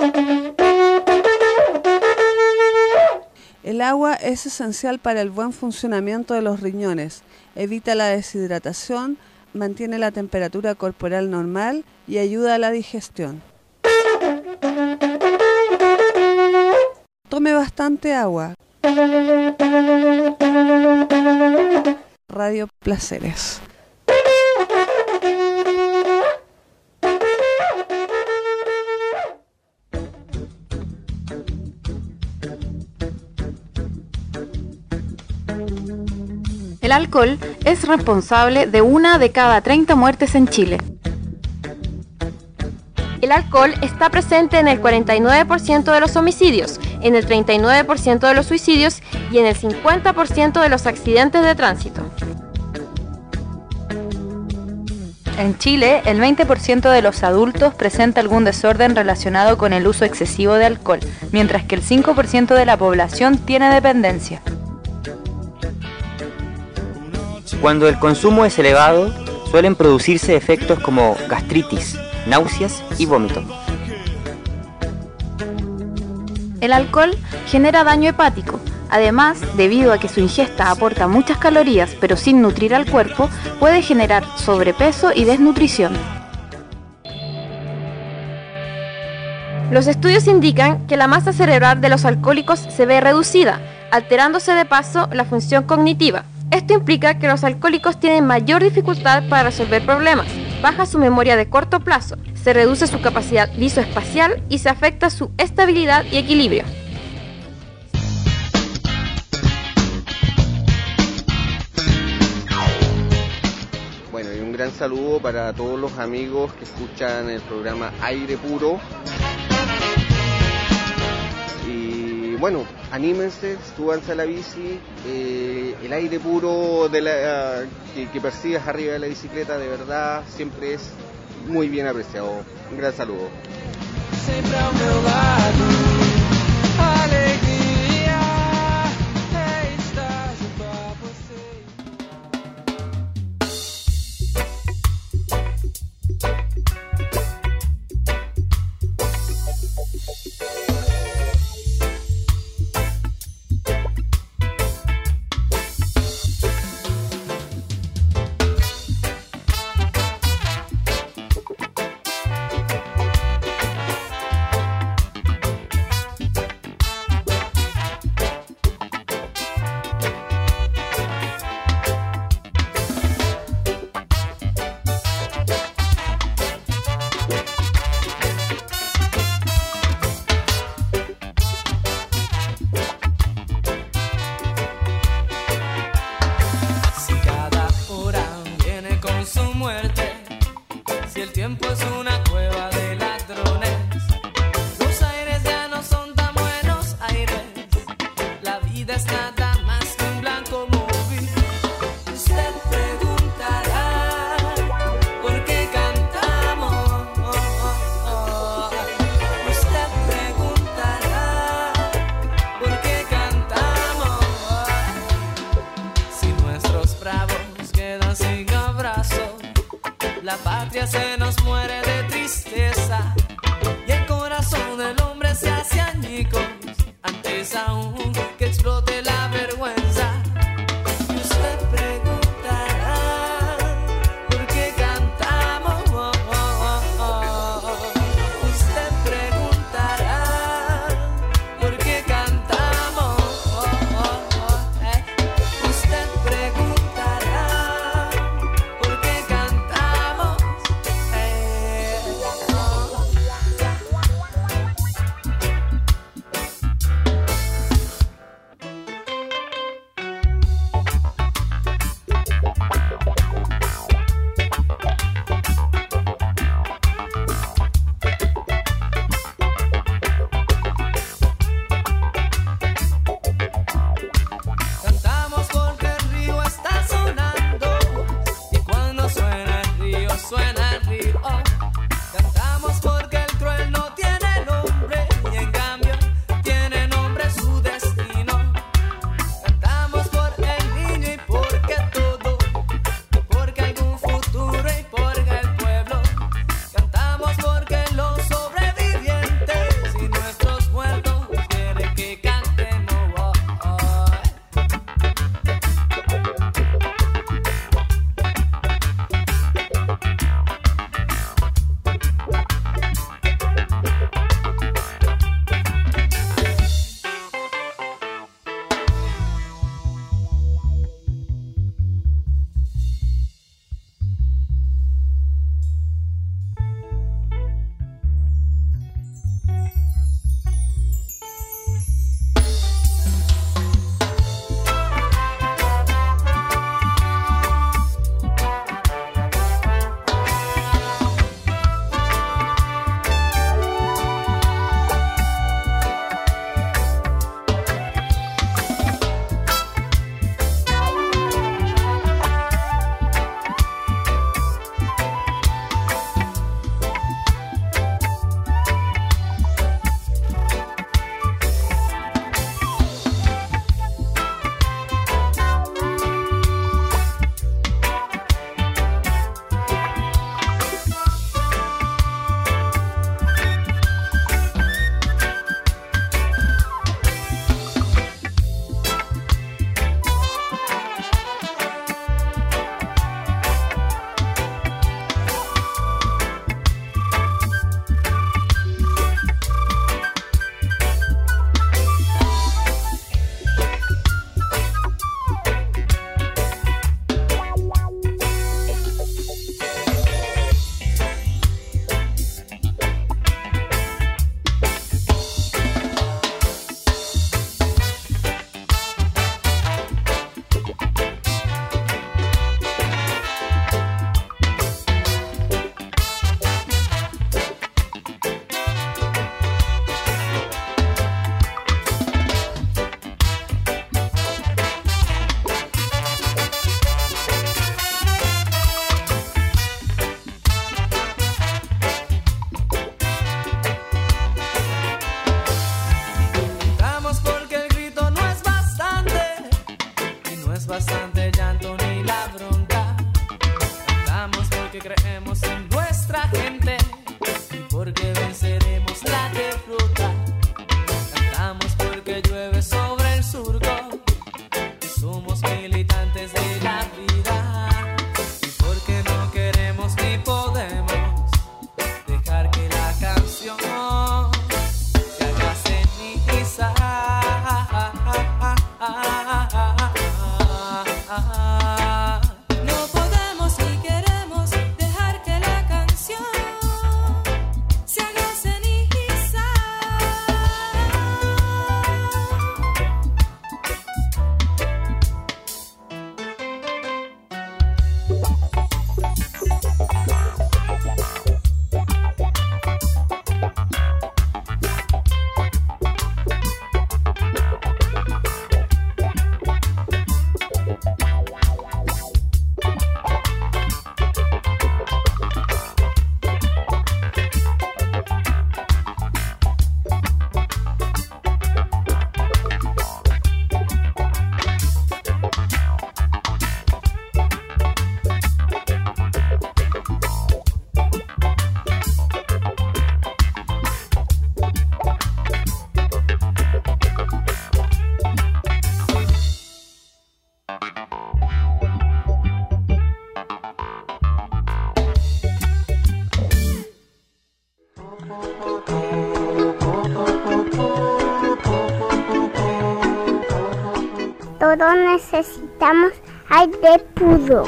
[SPEAKER 5] El agua es esencial para el buen funcionamiento de los riñones. Evita la deshidratación, mantiene la temperatura corporal normal y ayuda a la digestión. Tome bastante agua. Radio Placeres.
[SPEAKER 21] El alcohol es responsable de una de cada treinta muertes en Chile. El alcohol está presente en el cuarenta y nueve por ciento de los homicidios, en el treinta y nueve por ciento de los suicidios y en el cincuenta por ciento de los accidentes de tránsito.
[SPEAKER 22] En Chile, el veinte por ciento de los adultos presenta algún desorden relacionado con el uso excesivo de alcohol, mientras que el cinco por ciento de la población tiene dependencia.
[SPEAKER 2] Cuando el consumo es elevado, suelen producirse efectos como gastritis, náuseas y vómito.
[SPEAKER 21] El alcohol genera daño hepático. Además, debido a que su ingesta aporta muchas calorías pero sin nutrir al cuerpo, puede generar sobrepeso y desnutrición. Los estudios indican que la masa cerebral de los alcohólicos se ve reducida, alterándose de paso la función cognitiva. Esto implica que los alcohólicos tienen mayor dificultad para resolver problemas, baja su memoria de corto plazo, se reduce su capacidad visoespacial y se afecta su estabilidad y equilibrio.
[SPEAKER 6] Bueno, y un gran saludo para todos los amigos que escuchan el programa Aire Puro. Y bueno, anímense, súbanse a la bici, eh, el aire puro de la, que, que percibes arriba de la bicicleta de verdad siempre es muy bien apreciado. Un gran saludo.
[SPEAKER 4] Sempre ao meu lado, alegria é estar junto a você. La patria se nos muere de tristeza y el corazón del hombre se hace añicos antes aún que explote la vergüenza. Y usted preguntará por qué cantamos. Usted suena el río. Cantamos porque el cruel no tiene nombre y en cambio tiene nombre su destino. Cantamos por el niño y porque todo, porque algún futuro y porque el pueblo. Cantamos porque los sobrevivientes y nuestros muertos quieren que cantemos hoy. Cantamos porque el grito no es bastante y no es bastante llanto ni la bronca. Cantamos porque creemos en nuestra gente y porque venceremos la derrota. Cantamos porque llueve sobre el surco y somos militantes de la vida y porque no queremos ni podemos dejar que la canción se haga ceniza.
[SPEAKER 7] No podemos ni queremos dejar que la canción se haga ceniza.
[SPEAKER 1] Todos necesitamos aire puro.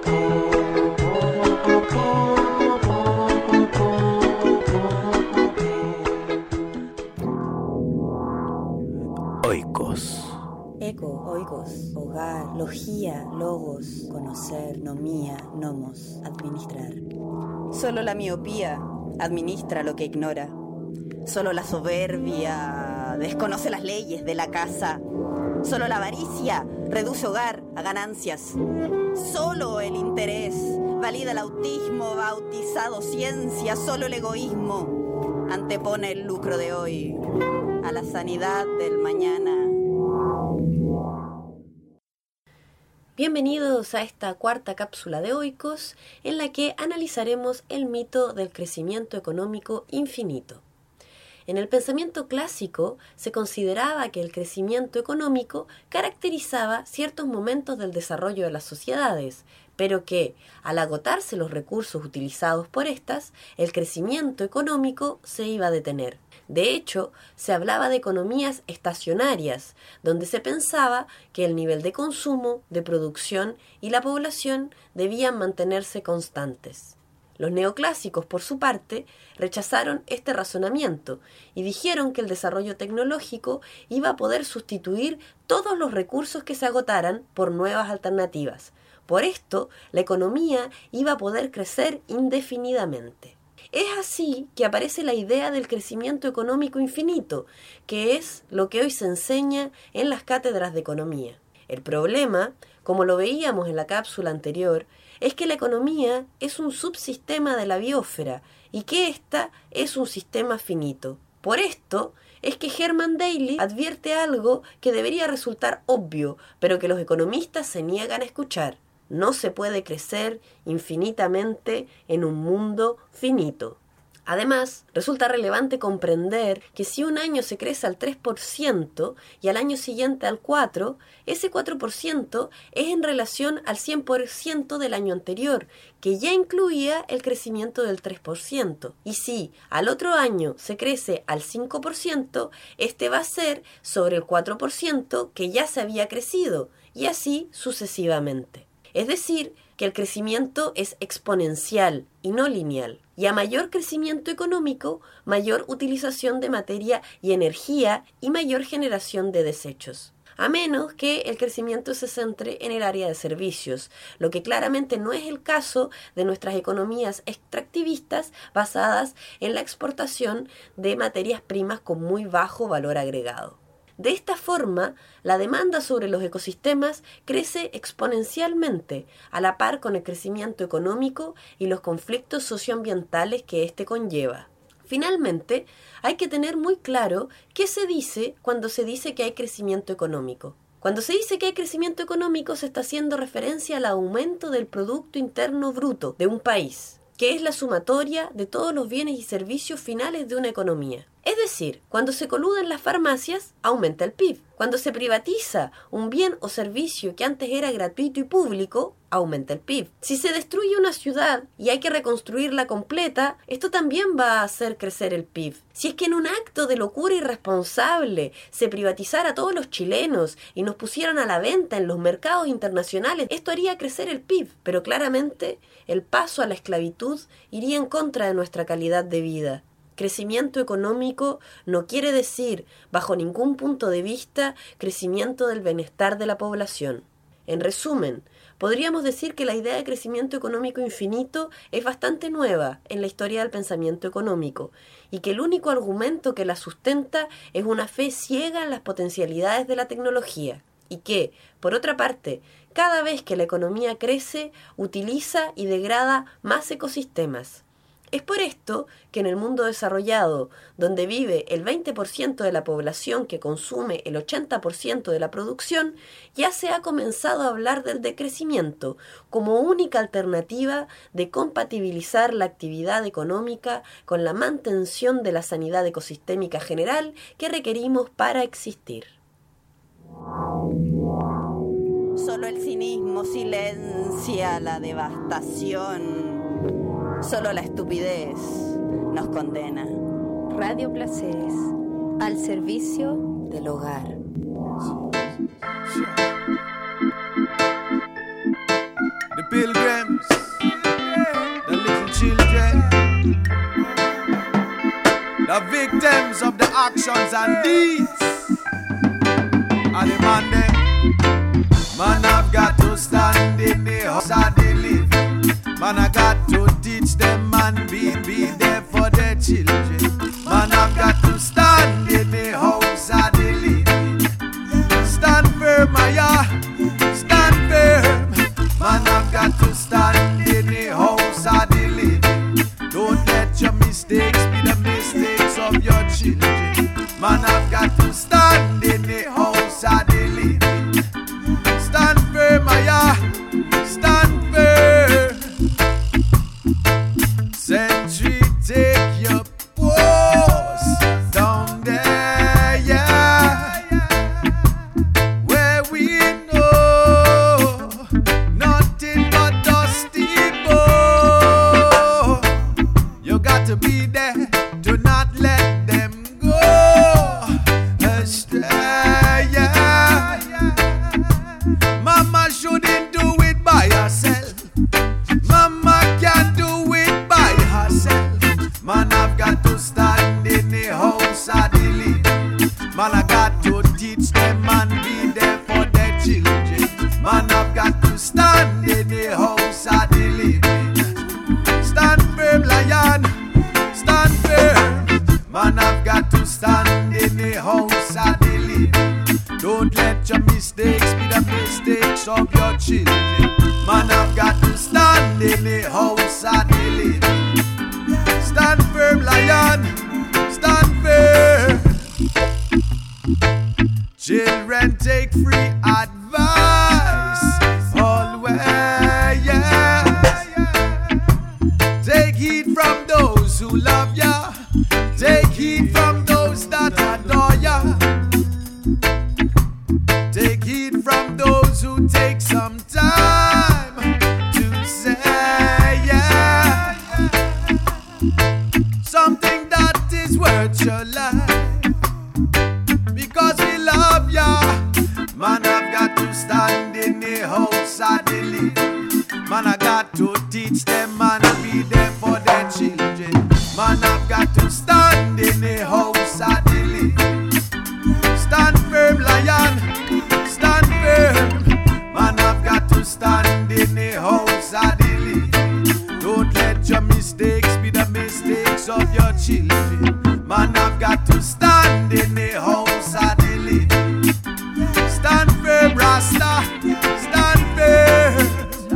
[SPEAKER 8] Oikos.
[SPEAKER 9] Eco, oikos, hogar, logía, logos, conocer, nomía, nomos, administrar. Solo la miopía administra lo que ignora. Solo la soberbia desconoce las leyes de la casa. Solo la avaricia reduce hogar a ganancias. Solo el interés valida el autismo, bautizado ciencia, solo el egoísmo antepone el lucro de hoy a la sanidad del mañana.
[SPEAKER 8] Bienvenidos a esta cuarta cápsula de Oikos, en la que analizaremos el mito del crecimiento económico infinito. En el pensamiento clásico se consideraba que el crecimiento económico caracterizaba ciertos momentos del desarrollo de las sociedades, pero que, al agotarse los recursos utilizados por estas, el crecimiento económico se iba a detener. De hecho, se hablaba de economías estacionarias, donde se pensaba que el nivel de consumo, de producción y la población debían mantenerse constantes. Los neoclásicos, por su parte, rechazaron este razonamiento y dijeron que el desarrollo tecnológico iba a poder sustituir todos los recursos que se agotaran por nuevas alternativas. Por esto, la economía iba a poder crecer indefinidamente. Es así que aparece la idea del crecimiento económico infinito, que es lo que hoy se enseña en las cátedras de economía. El problema, como lo veíamos en la cápsula anterior, es que la economía es un subsistema de la biosfera y que ésta es un sistema finito. Por esto es que Herman Daly advierte algo que debería resultar obvio, pero que los economistas se niegan a escuchar. No se puede crecer infinitamente en un mundo finito. Además, resulta relevante comprender que si un año se crece al tres por ciento y al año siguiente al cuatro por ciento, ese cuatro por ciento es en relación al cien por ciento del año anterior, que ya incluía el crecimiento del tres por ciento. Y si al otro año se crece al cinco por ciento, este va a ser sobre el cuatro por ciento que ya se había crecido, y así sucesivamente. Es decir, que el crecimiento es exponencial y no lineal. Y a mayor crecimiento económico, mayor utilización de materia y energía y mayor generación de desechos. A menos que el crecimiento se centre en el área de servicios, lo que claramente no es el caso de nuestras economías extractivistas basadas en la exportación de materias primas con muy bajo valor agregado. De esta forma, la demanda sobre los ecosistemas crece exponencialmente, a la par con el crecimiento económico y los conflictos socioambientales que éste conlleva. Finalmente, hay que tener muy claro qué se dice cuando se dice que hay crecimiento económico. Cuando se dice que hay crecimiento económico, se está haciendo referencia al aumento del Producto Interno Bruto de un país, que es la sumatoria de todos los bienes y servicios finales de una economía. Es decir, cuando se coluden las farmacias, aumenta el P I B. Cuando se privatiza un bien o servicio que antes era gratuito y público, aumenta el P I B. Si se destruye una ciudad y hay que reconstruirla completa, esto también va a hacer crecer el P I B. Si es que en un acto de locura irresponsable se privatizara a todos los chilenos y nos pusieran a la venta en los mercados internacionales, esto haría crecer el P I B. Pero claramente, el paso a la esclavitud iría en contra de nuestra calidad de vida. Crecimiento económico no quiere decir, bajo ningún punto de vista, crecimiento del bienestar de la población. En resumen, podríamos decir que la idea de crecimiento económico infinito es bastante nueva en la historia del pensamiento económico y que el único argumento que la sustenta es una fe ciega en las potencialidades de la tecnología y que, por otra parte, cada vez que la economía crece, utiliza y degrada más ecosistemas. Es por esto que en el mundo desarrollado, donde vive el veinte por ciento de la población que consume el ochenta por ciento de la producción, ya se ha comenzado a hablar del decrecimiento como única alternativa de compatibilizar la actividad económica con la mantención de la sanidad ecosistémica general que requerimos para existir.
[SPEAKER 9] Solo el cinismo silencia la devastación. Solo la estupidez nos condena.
[SPEAKER 20] Radio Placeres, al servicio del hogar.
[SPEAKER 10] The pilgrims, the little children, the victims of the actions and deeds are the man them. Man, I've got to stand in the house of the living. Man, I got to teach them and be, be there for their children. Man, I've got to stand in the house of the living. Stand firm, yeah, stand firm. Man, I've got to stand in the house. mistakes be the mistakes of your children. Man, I've got to stand in the house of the living. Stand firm, Aya, stand firm. Sentry, take your post down there, yeah, where we know nothing but dusty bones. You got to be there, do not let them go astray, yeah. Mama shouldn't do it by herself. Mama can't do it by herself. Man, I've got to stand in the house of the living. Man, I got to teach them and be there for their children. Man, I've got to stand in the house of the living. Stand firm, lion, stand firm. Man, I've got to stand in the house of the living. Don't let your mistakes be the mistakes of your children. Man, I've got to stand in the house of the living. Stand firm, lion, stand firm. Children, take free advice always, yeah. Take heed from those who love ya. Take heed from those that adore ya. Take heed from those who take some time to say, yeah, something that is worth your life. Because we love ya. Man, I've got to stand in the house of the living. Man, I got to teach them and be there for their children. Man, I've got to stand in the house of the living. Stand firm, lion, stand firm. Man, I've got to stand in the house of the living. Don't let your mistakes be the mistakes of your children. Man, I've got to stand in the house of the living. Stand firm, Rasta, stand firm.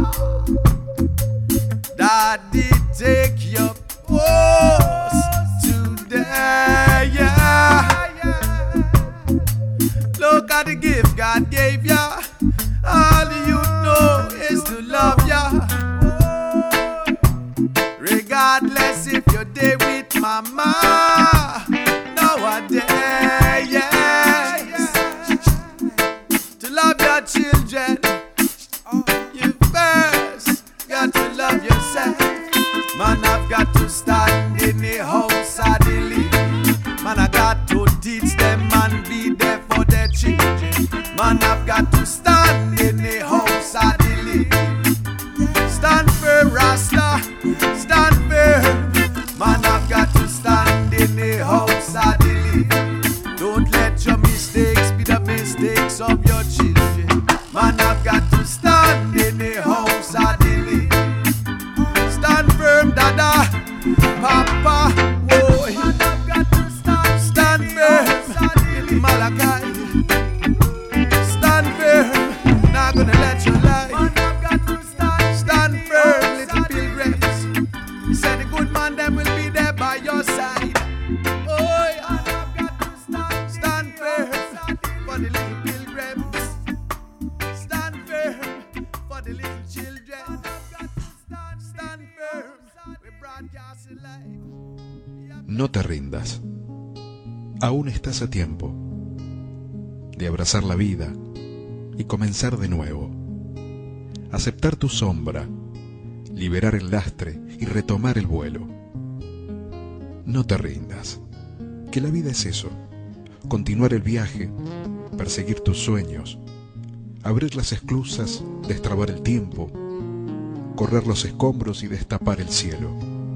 [SPEAKER 10] Daddy, take your post today, yeah. Look at the gift God gave ya. All you know is to love ya. Regardless if you're there with mama nowadays, yes. To love your children, you first got to love yourself. Man, I've got to stand in the house of the living. Man, I got to teach them and be there for their children. Man, I've got to stand in the house of the living. Stand firm, Rasta, stand firm. Man, I've got to stand in the house of the living. Don't let your mistakes be the mistakes of your children. Man, I've got to stand in the house of the living. Stand firm, Dada, Papa, boy. Man, I've got to stand, stand firm, little Malachi. Stand firm, not gonna let you lie. Man, I've got to stand, stand firm, little pilgrims. He said the good man them will be there by your side. Oh, yeah. Man, I've got to stand, stand firm for the little pilgrims. Stand firm for the little children. Stand firm. We broadcast it live.
[SPEAKER 11] No te rindas. Aún estás a tiempo de abrazar la vida y comenzar de nuevo. Aceptar tu sombra, liberar el lastre y retomar el vuelo. No te rindas, que la vida es eso, continuar el viaje, perseguir tus sueños, abrir las esclusas, destrabar el tiempo, correr los escombros y destapar el cielo.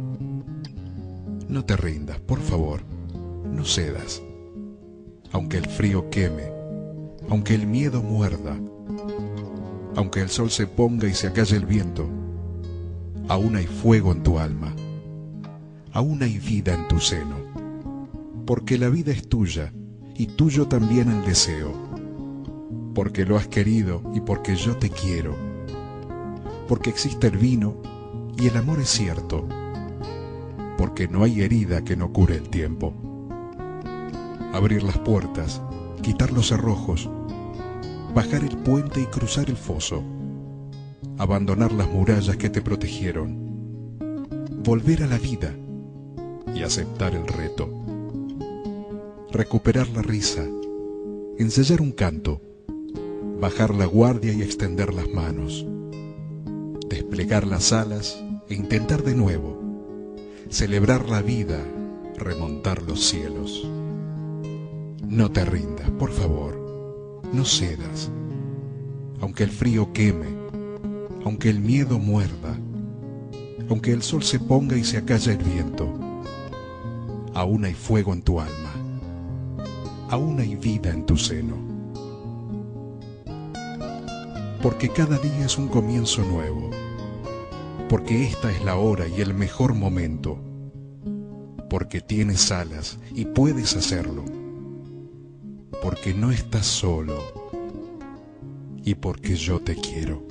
[SPEAKER 11] No te rindas, por favor, no cedas. Aunque el frío queme, aunque el miedo muerda, aunque el sol se ponga y se acalle el viento, aún hay fuego en tu alma, aún hay vida en tu seno, porque la vida es tuya y tuyo también el deseo, porque lo has querido y porque yo te quiero, porque existe el vino y el amor es cierto, porque no hay herida que no cure el tiempo. Abrir las puertas, quitar los cerrojos, bajar el puente y cruzar el foso, abandonar las murallas que te protegieron, volver a la vida y aceptar el reto, recuperar la risa, ensayar un canto, bajar la guardia y extender las manos, desplegar las alas e intentar de nuevo, celebrar la vida, remontar los cielos. No te rindas, por favor, no cedas, aunque el frío queme, aunque el miedo muerda, aunque el sol se ponga y se acalle el viento, aún hay fuego en tu alma, aún hay vida en tu seno. Porque cada día es un comienzo nuevo, porque esta es la hora y el mejor momento, porque tienes alas y puedes hacerlo, porque no estás solo y porque yo te quiero.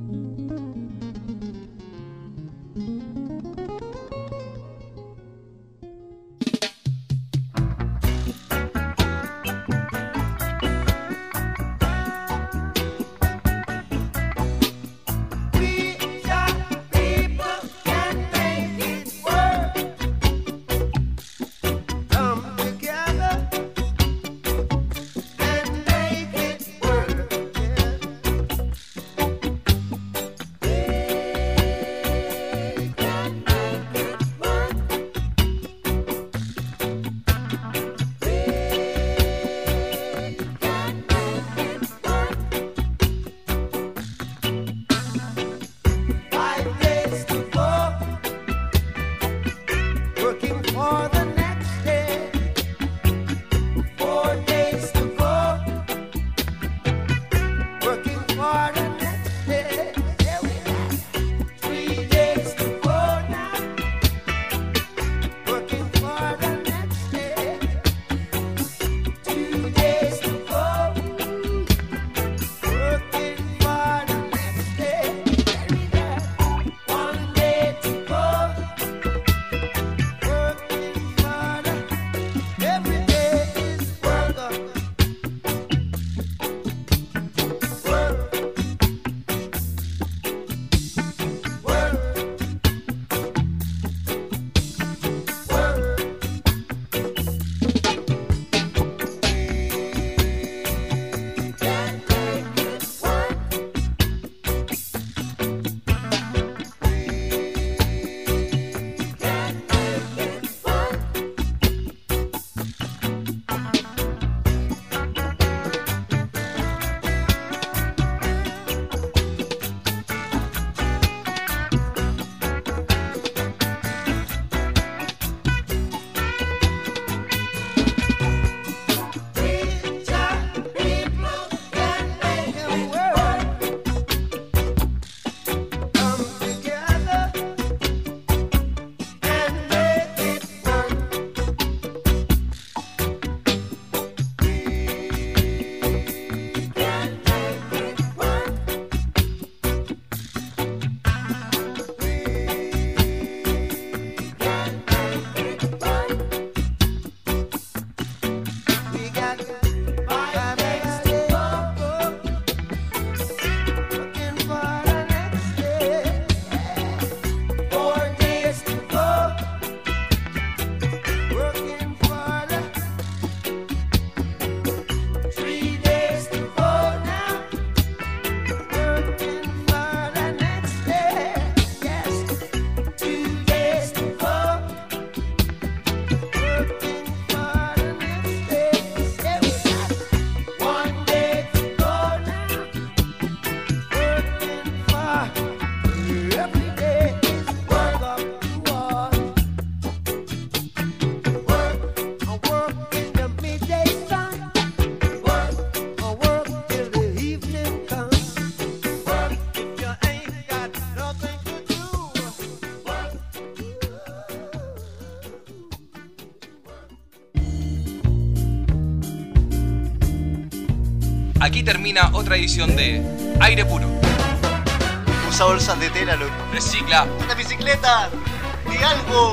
[SPEAKER 12] Aquí termina otra edición de Aire Puro.
[SPEAKER 13] Usa bolsas de tela, loco.
[SPEAKER 12] Recicla.
[SPEAKER 13] ¡Una bicicleta! ¡Di algo!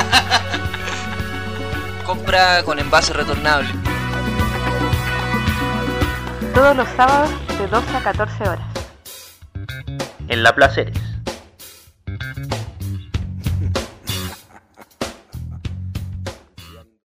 [SPEAKER 13] Compra con envase retornable.
[SPEAKER 21] Todos los sábados de doce a catorce horas.
[SPEAKER 2] En La Placeres.